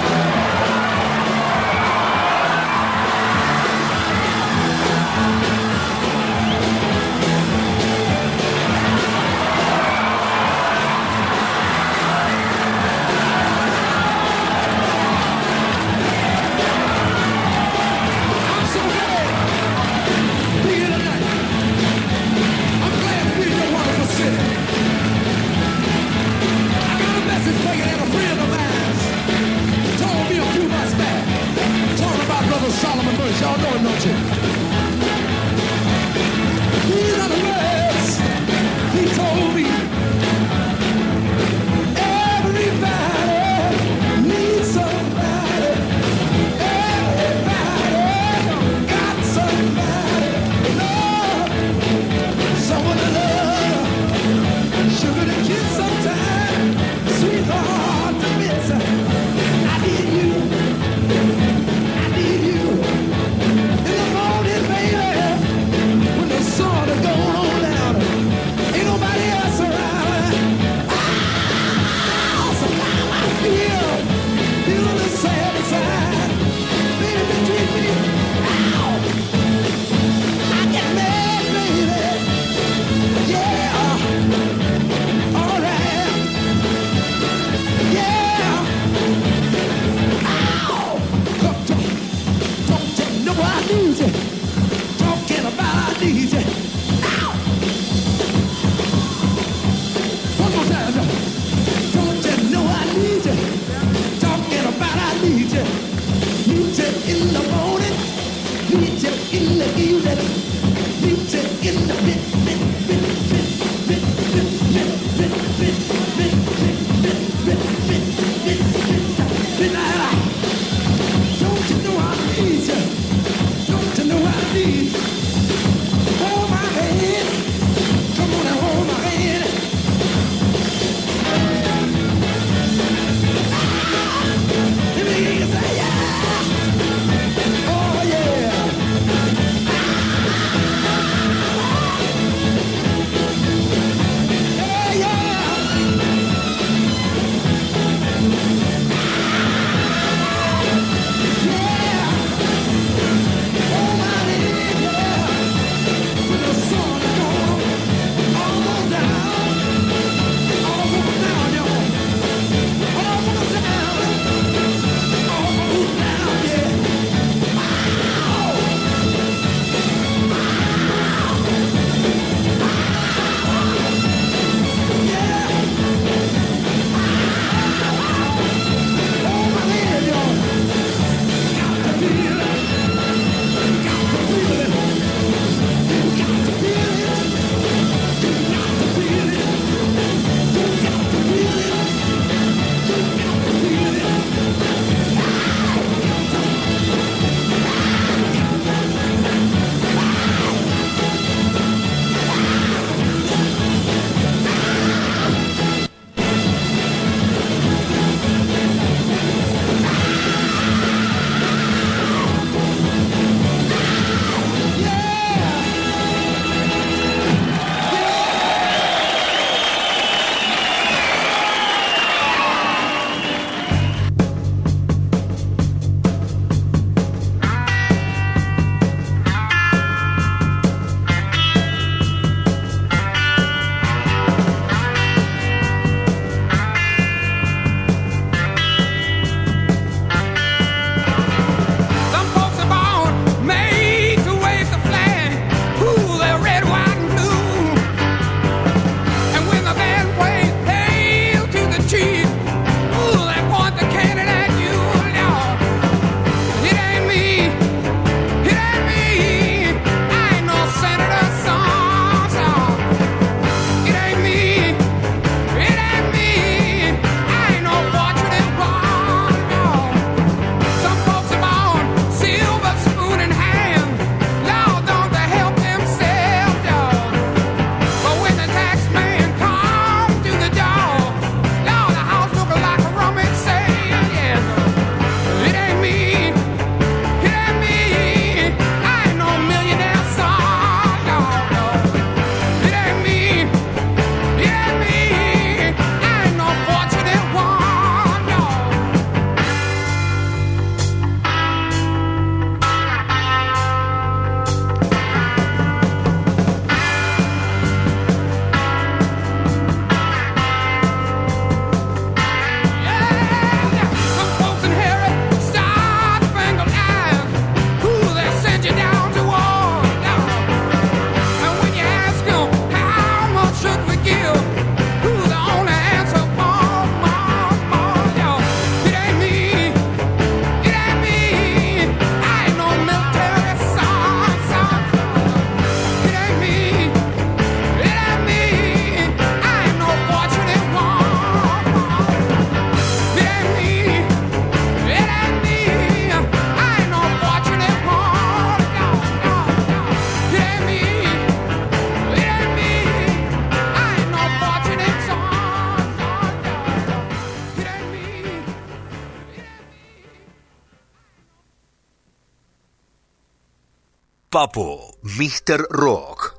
Speaker 7: Papo, míster Rock.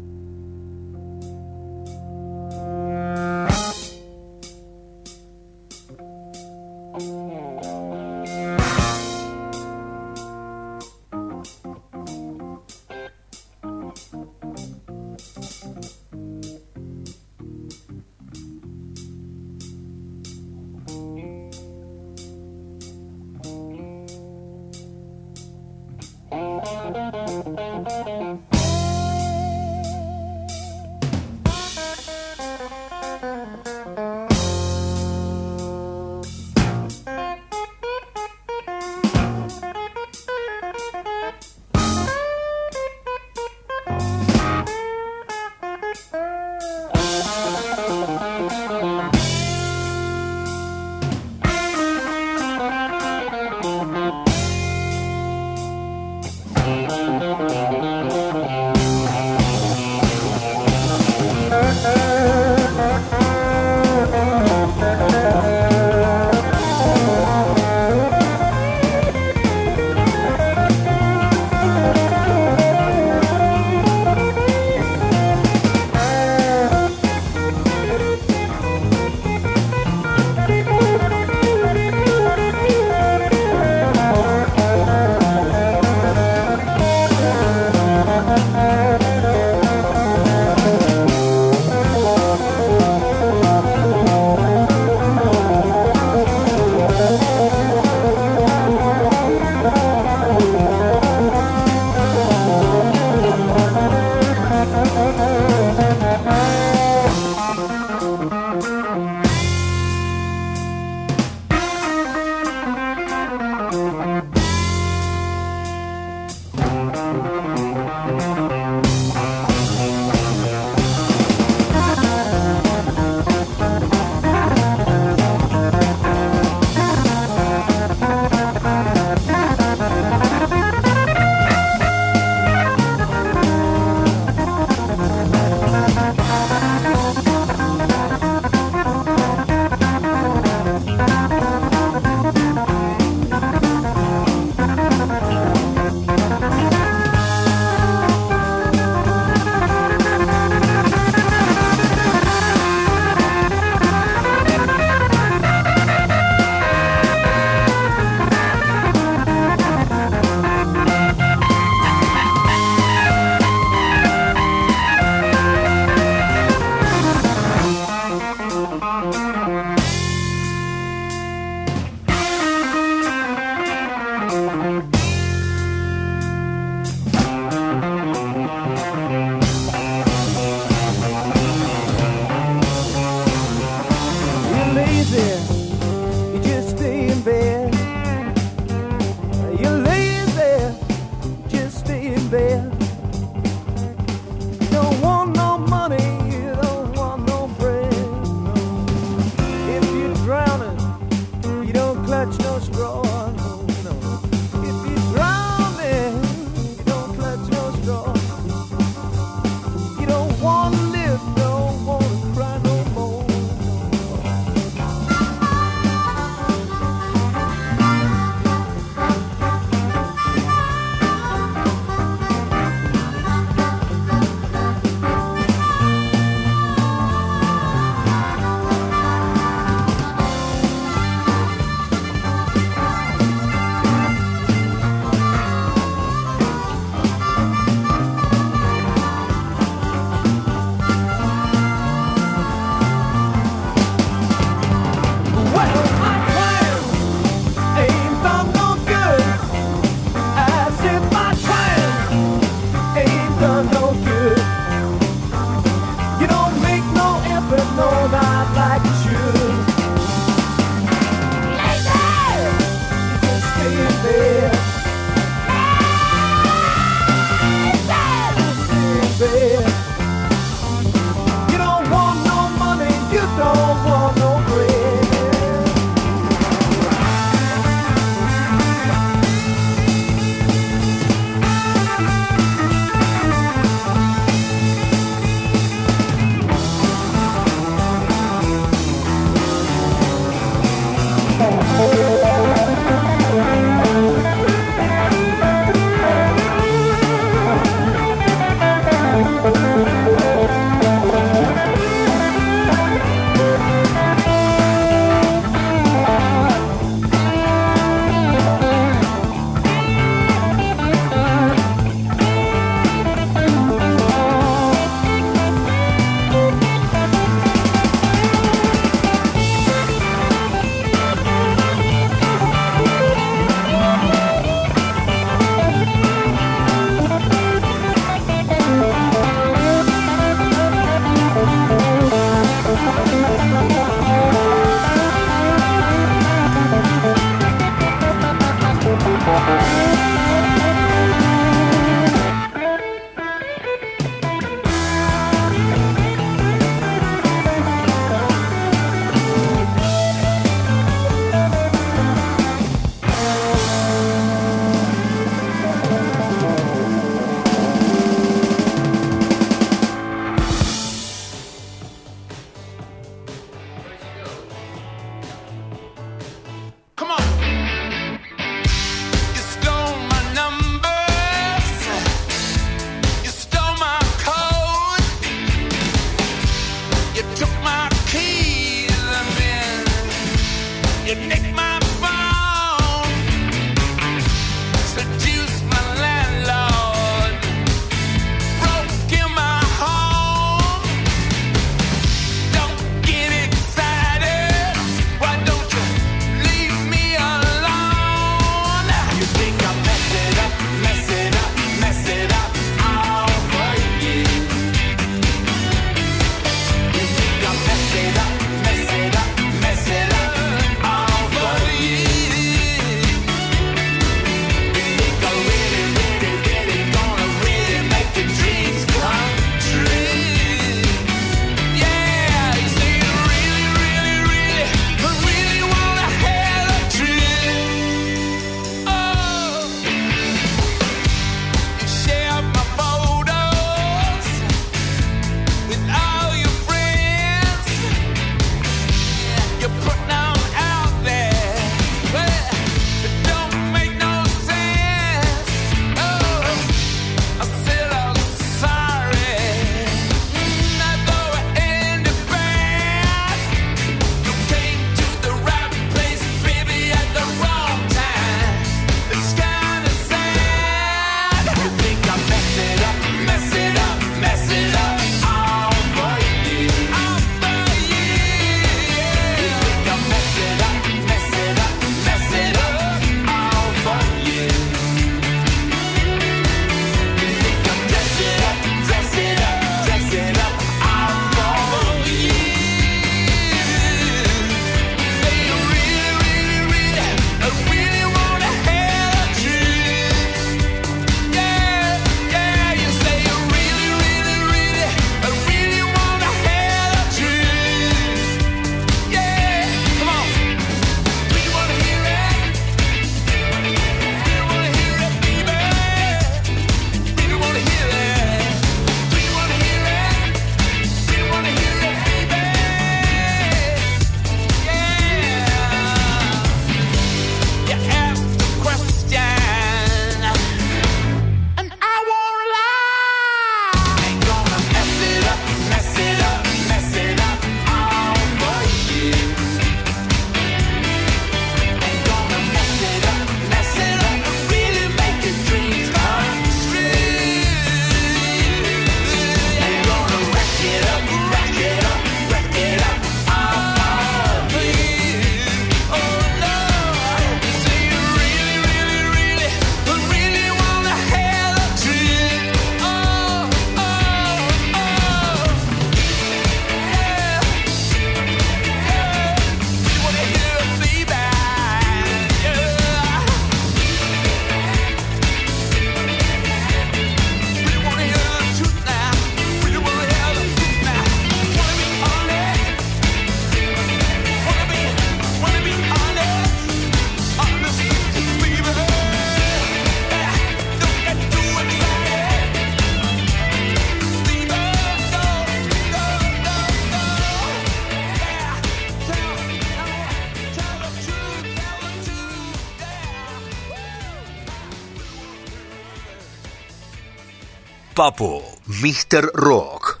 Speaker 7: Papo, míster Rock.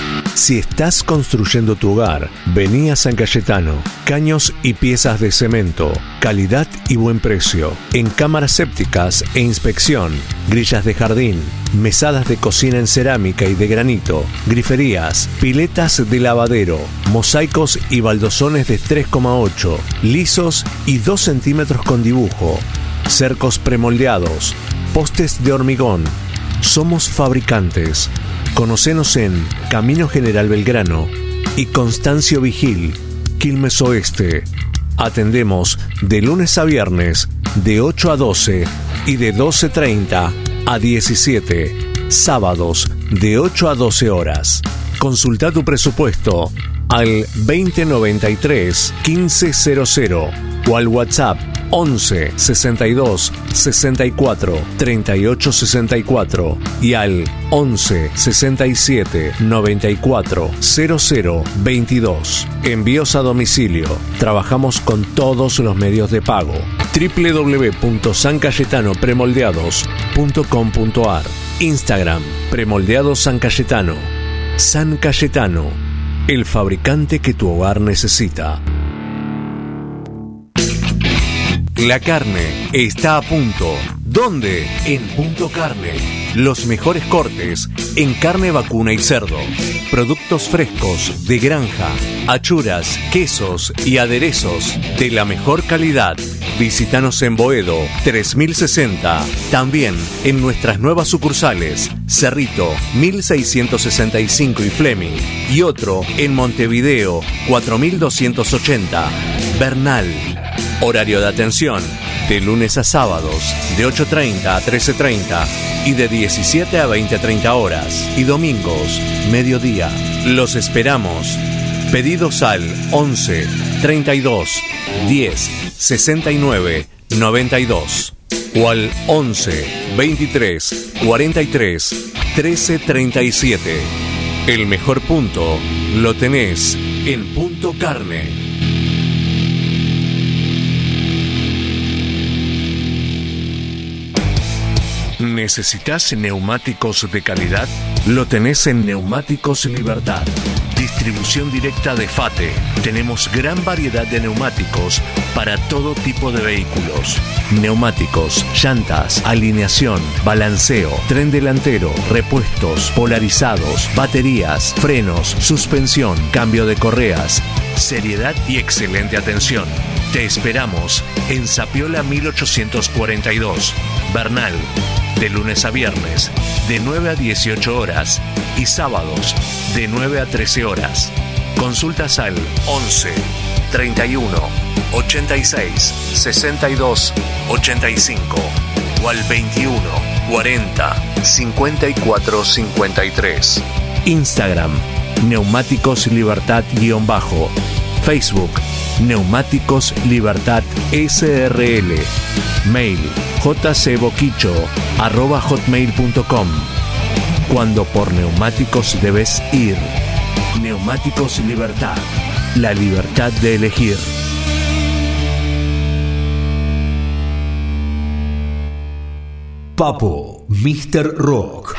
Speaker 7: Si estás construyendo tu hogar, vení a San Cayetano. Caños y piezas de cemento, calidad y buen precio. En cámaras sépticas e inspección, grillas de jardín, mesadas de cocina en cerámica y de granito, griferías, piletas de lavadero, mosaicos y baldosones de tres coma ocho, lisos y dos centímetros con dibujo, cercos premoldeados, postes de hormigón. Somos fabricantes. Conocenos en Camino General Belgrano y Constancio Vigil, Quilmes Oeste. Atendemos de lunes a viernes de ocho a doce y de doce treinta a diecisiete. Sábados de ocho a doce horas. Consulta tu presupuesto al veinte noventa y tres quince cero cero o al WhatsApp once sesenta y dos sesenta y cuatro treinta y ocho sesenta y cuatro y al once sesenta y siete noventa y cuatro cero cero veintidós. Envíos a domicilio. Trabajamos con todos los medios de pago. doble u doble u doble u punto san cayetano premoldeados punto com punto a r. Instagram Premoldeados San Cayetano. San Cayetano, el fabricante que tu hogar necesita. La carne está a punto. ¿Dónde? En Punto Carne. Los mejores cortes en carne vacuna y cerdo. Productos frescos de granja, achuras, quesos y aderezos de la mejor calidad. Visítanos en Boedo tres mil sesenta. También en nuestras nuevas sucursales Cerrito mil seiscientos sesenta y cinco y Fleming, y otro en Montevideo cuatro mil doscientos ochenta. Bernal. Horario de atención de lunes a sábados de ocho treinta a trece treinta y de diecisiete a veinte treinta horas, y domingos mediodía. Los esperamos. Pedidos al once treinta y dos diez sesenta y nueve noventa y dos o al once veintitrés cuarenta y tres trece treinta y siete. El mejor punto lo tenés en Punto Carne. ¿Necesitas neumáticos de calidad? Lo tenés en Neumáticos Libertad. Distribución directa de FATE. Tenemos gran variedad de neumáticos para todo tipo de vehículos. Neumáticos, llantas, alineación, balanceo, tren delantero, repuestos, polarizados, baterías, frenos, suspensión, cambio de correas. Seriedad y excelente atención. Te esperamos en Zapiola mil ochocientos cuarenta y dos, Bernal, de lunes a viernes, de nueve a dieciocho horas, y sábados, de nueve a trece horas. Consultas al once treinta y uno ochenta y seis sesenta y dos ochenta y cinco o al veintiuno cuarenta cincuenta y cuatro cincuenta y tres. Instagram, Neumáticos Libertad-bajo. Facebook, Neumáticos Libertad S R L. Mail, jcboquicho arroba hotmail punto com. Cuando por neumáticos debes ir. Neumáticos Libertad. La libertad de elegir.
Speaker 3: Papo, míster Rock.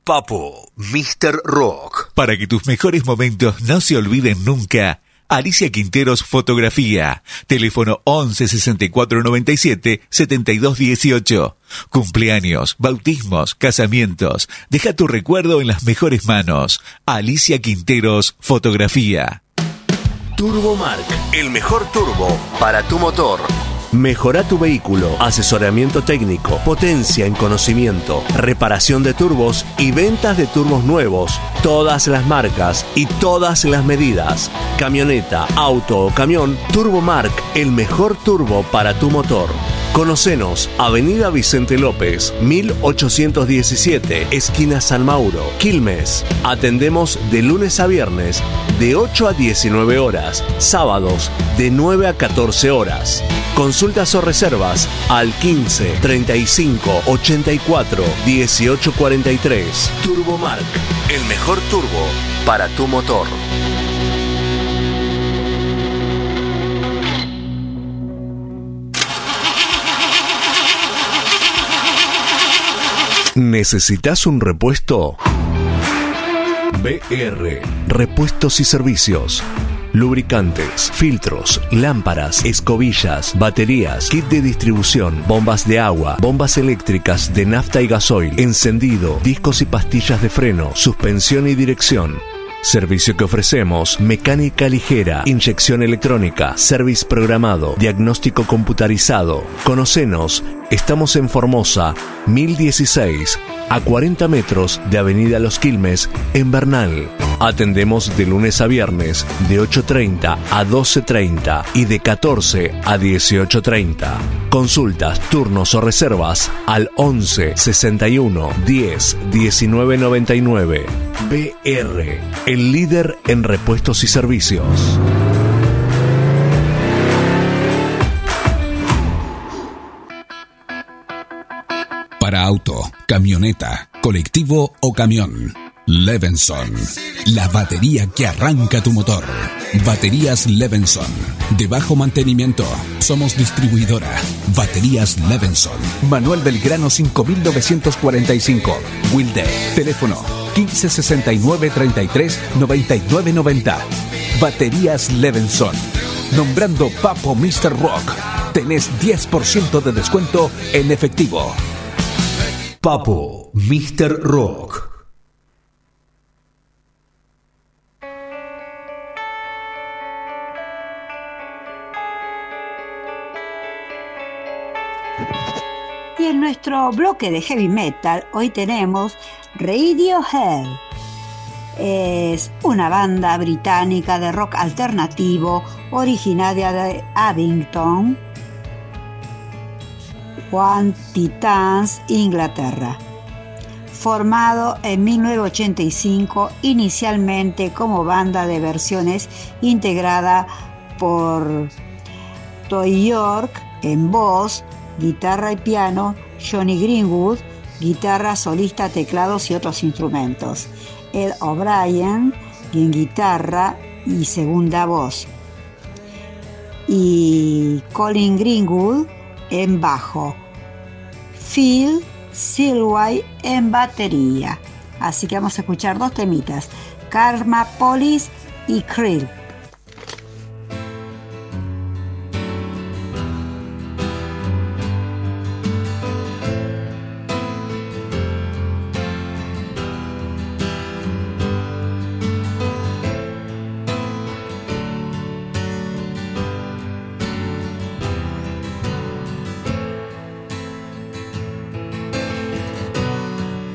Speaker 7: Papo, míster Rock.
Speaker 14: Para que tus mejores momentos no se olviden nunca, Alicia Quinteros Fotografía. Teléfono once sesenta y cuatro noventa y siete setenta y dos dieciocho. Cumpleaños, bautismos, casamientos. Deja tu recuerdo en las mejores manos. Alicia Quinteros Fotografía.
Speaker 7: Turbomark, el mejor turbo para tu motor. Mejora tu vehículo, asesoramiento técnico, potencia en conocimiento, reparación de turbos y ventas de turbos nuevos, todas las marcas y todas las medidas. Camioneta, auto o camión, Turbomark, el mejor turbo para tu motor. Conocenos, Avenida Vicente López, mil ochocientos diecisiete, esquina San Mauro, Quilmes. Atendemos de lunes a viernes, de ocho a diecinueve horas, sábados, de nueve a catorce horas. Consultas o reservas al quince treinta y cinco ochenta y cuatro dieciocho cuarenta y tres. Turbomark, el mejor turbo para tu motor. ¿Necesitas un repuesto? B R, Repuestos y Servicios. Lubricantes, filtros, lámparas, escobillas, baterías, kit de distribución, bombas de agua, bombas eléctricas de nafta y gasoil, encendido, discos y pastillas de freno, suspensión y dirección. Servicio que ofrecemos: mecánica ligera, inyección electrónica, service programado, diagnóstico computarizado. Conocenos, estamos en Formosa, mil dieciséis, a cuarenta metros de Avenida Los Quilmes, en Bernal. Atendemos de lunes a viernes, de ocho treinta a doce treinta y de catorce a dieciocho treinta. Consultas, turnos o reservas al once sesenta y uno diez diecinueve noventa y nueve. B R, el líder en repuestos y servicios.
Speaker 8: Para auto, camioneta, colectivo o camión, Levenson, la batería que arranca tu motor. Baterías Levenson, de bajo mantenimiento. Somos distribuidora. Baterías Levenson. Manuel Belgrano cinco mil novecientos cuarenta y cinco. Wilde. Teléfono quince sesenta y nueve treinta y tres noventa y nueve noventa. Baterías Levenson. Nombrando Papo míster Rock, tenés diez por ciento de descuento en efectivo.
Speaker 3: Papo míster Rock.
Speaker 5: Y en nuestro bloque de heavy metal hoy tenemos Radiohead. Es una banda británica de rock alternativo originaria de Abington, One Titans, Inglaterra. Formado en mil novecientos ochenta y cinco, inicialmente como banda de versiones integrada por Toy York en voz, guitarra y piano, Johnny Greenwood, guitarra solista, teclados y otros instrumentos, Ed O'Brien en guitarra y segunda voz, y Colin Greenwood en bajo, Phil Silway en batería. Así que vamos a escuchar dos temitas, Karma Police y Creep.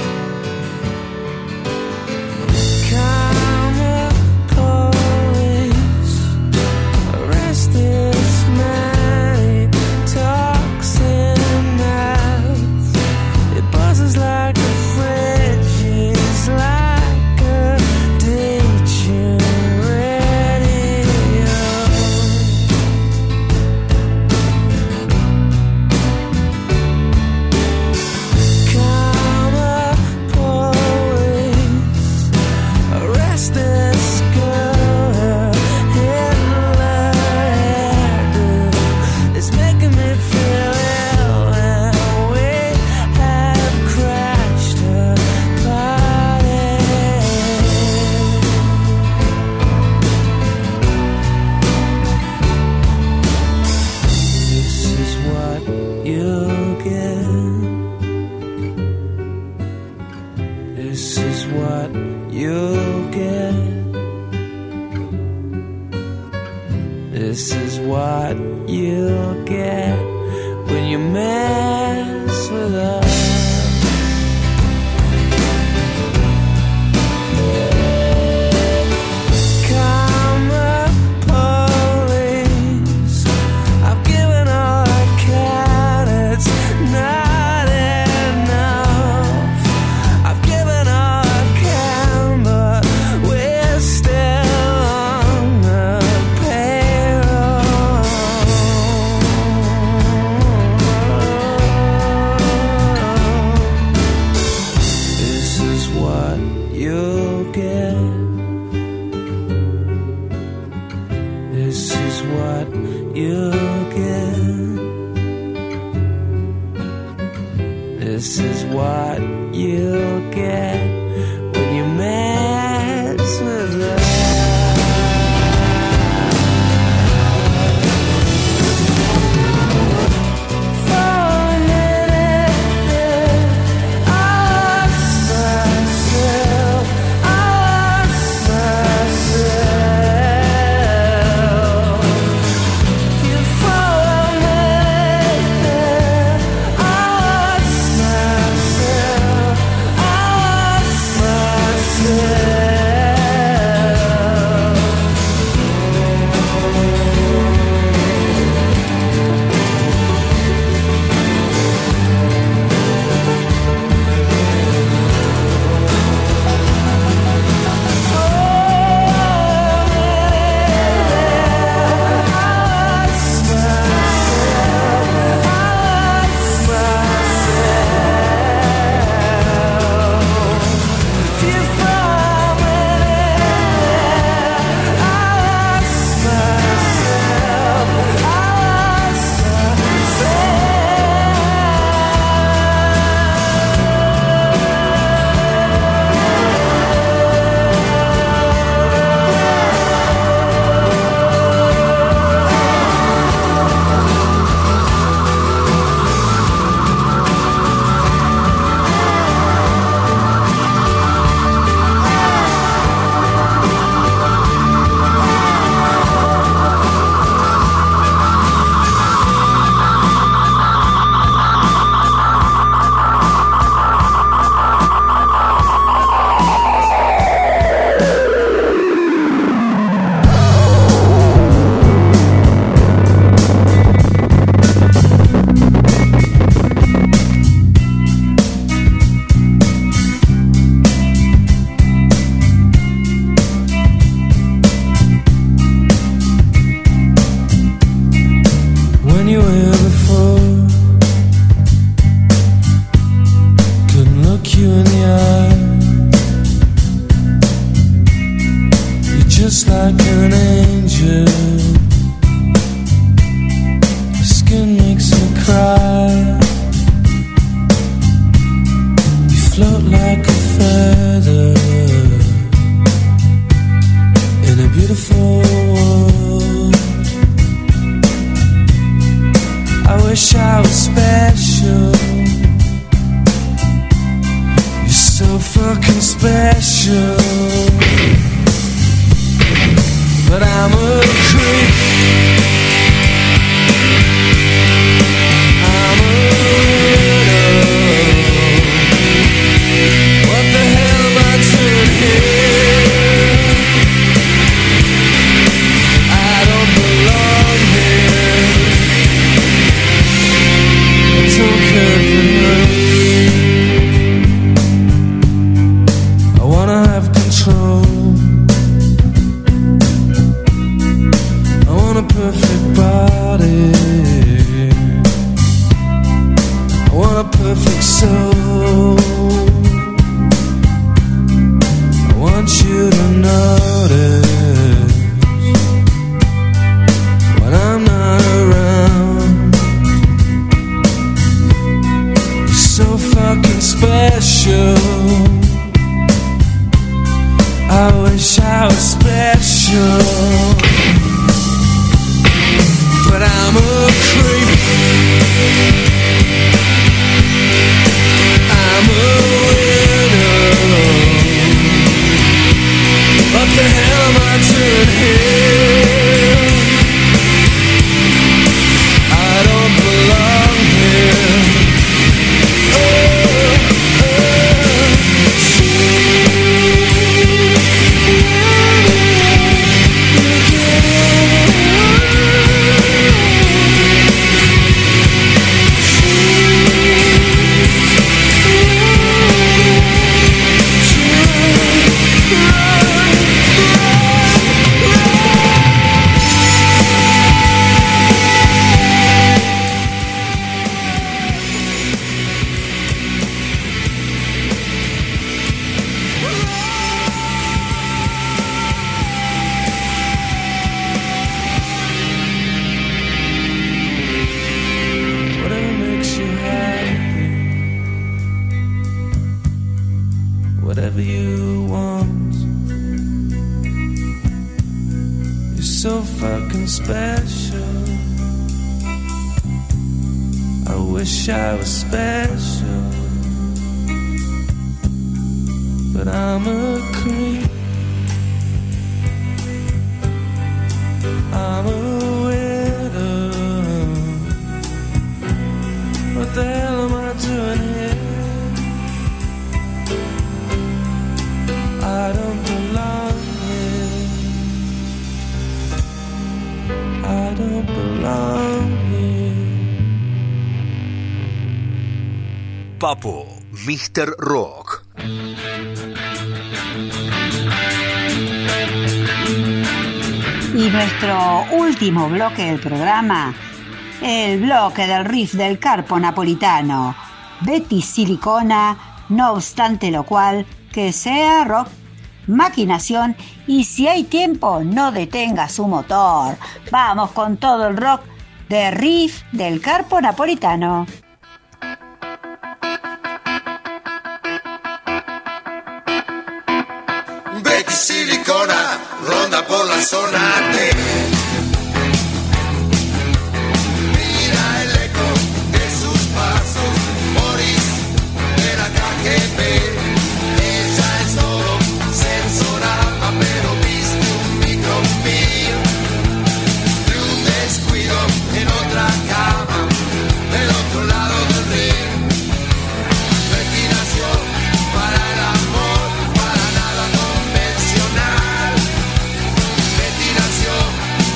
Speaker 10: Karma calling. get. This is what you'll get. This is what you'll get when you mess with us. This is what you'll get when you mess with us.
Speaker 2: But I'm a creep.
Speaker 10: whatever you want. You're so fucking special. I wish I was special, but I'm a creep. I'm a widow. What the hell am I doing here? I don't belong here. I don't belong here.
Speaker 7: Papo, mister Rock.
Speaker 5: Y nuestro último bloque del programa, el bloque del riff del Carpo Napolitano, Betty Silicona, no obstante lo cual, que sea rock, maquinación y si hay tiempo, no detenga su motor. Vamos con todo el rock de riff del Carpo Napolitano.
Speaker 2: Betty Silicona ronda por la zona T. Mira el eco de sus pasos, Boris de la K G B. Ella es todo sensorama, pero viste un microfilm de un descuido en otra cama, del otro lado del ring. Betty nació para el amor, para nada convencional. Betty nació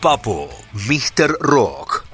Speaker 7: Papo, míster Rock.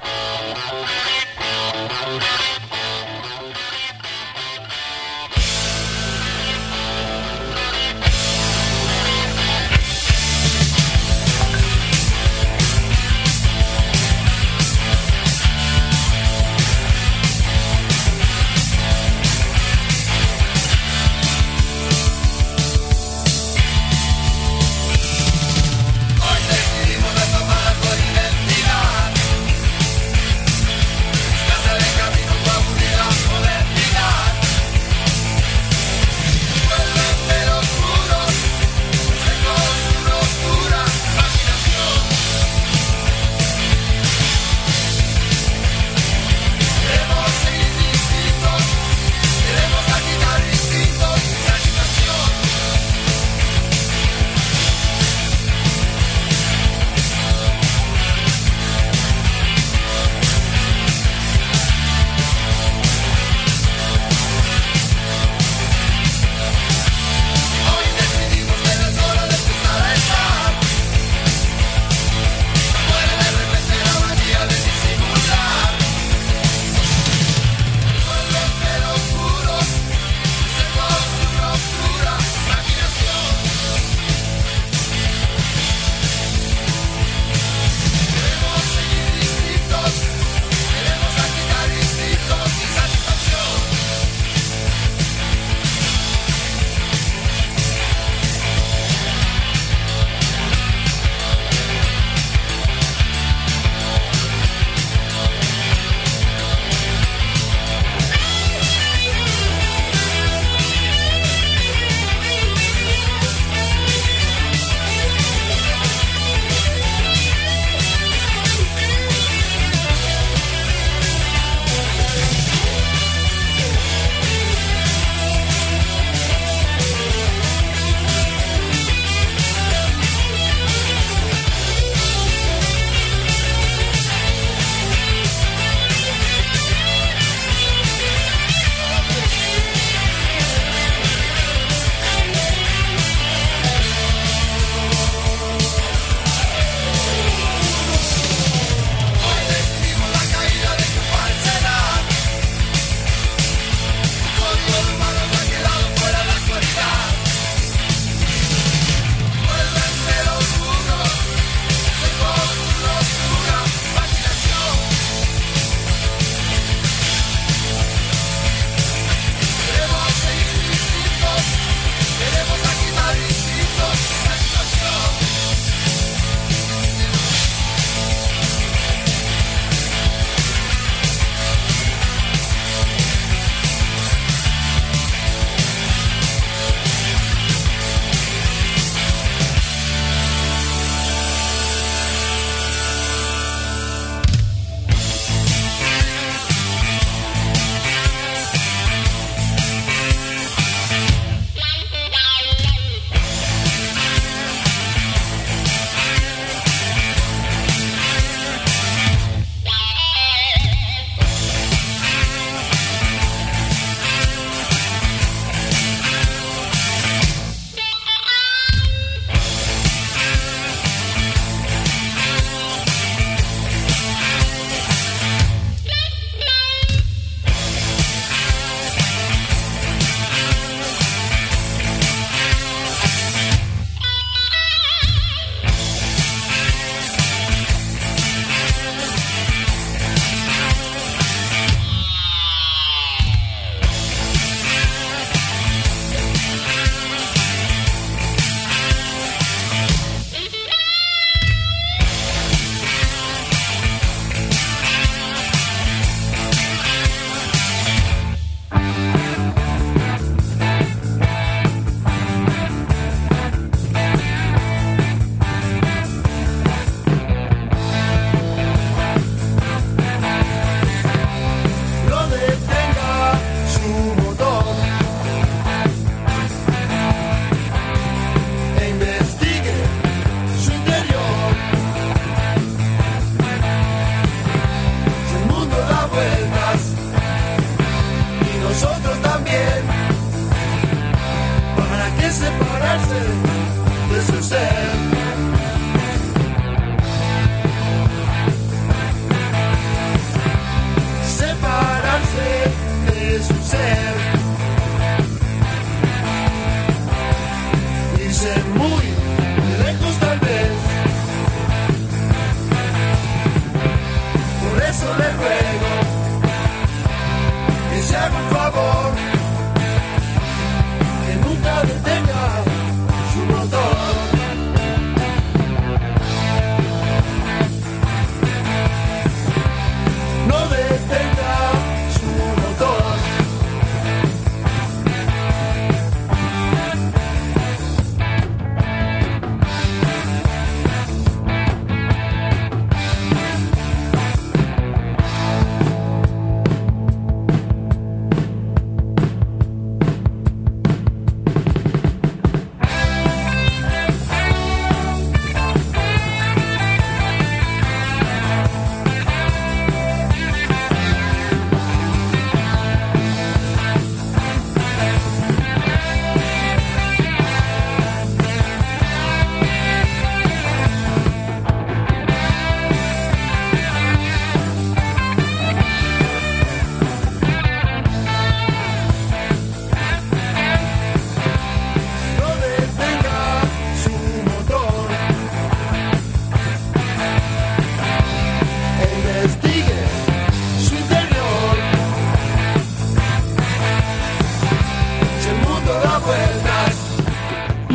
Speaker 2: separarse de su ser.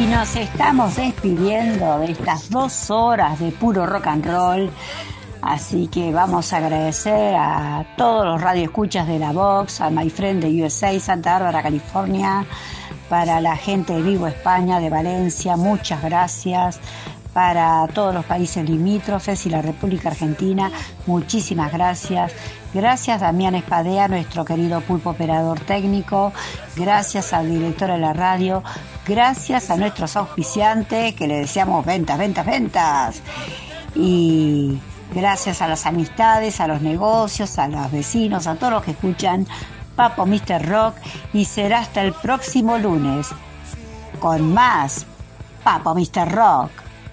Speaker 5: Y nos estamos despidiendo de estas dos horas de puro rock and roll. Así que vamos a agradecer a todos los radioescuchas de la Vox, a My Friend de U S A, Santa Bárbara, California, para la gente de Vigo, España, de Valencia, muchas gracias. Para todos los países limítrofes y la República Argentina, muchísimas gracias. Gracias Damián Espadea, nuestro querido pulpo operador técnico. Gracias al director de la radio. Gracias a nuestros auspiciantes, que le deseamos ventas, ventas, ventas. Y gracias a las amistades, a los negocios, a los vecinos, a todos los que escuchan Papo mister Rock. Y será hasta el próximo lunes con más Papo mister Rock.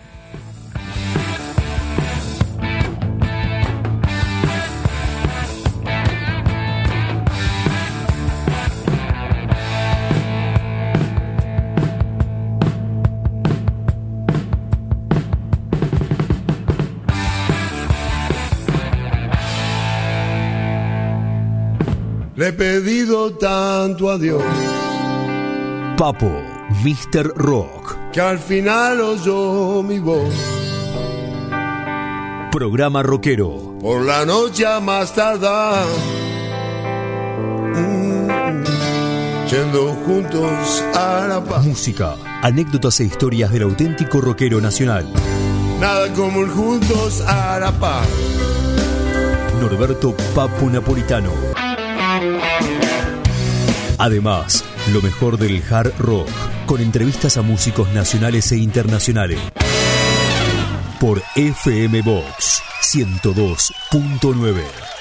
Speaker 2: Le he pedido tanto a Dios,
Speaker 3: Papo mister Rock,
Speaker 2: que al final oyó mi voz.
Speaker 3: Programa rockero.
Speaker 2: Por la noche a más tardar, mm, yendo juntos a la paz.
Speaker 3: Música, anécdotas e historias del auténtico rockero nacional.
Speaker 2: Nada como el juntos a la paz.
Speaker 3: Norberto Papo Napolitano. Además, lo mejor del hard rock, con entrevistas a músicos nacionales e internacionales. Por F M Vox ciento dos punto nueve.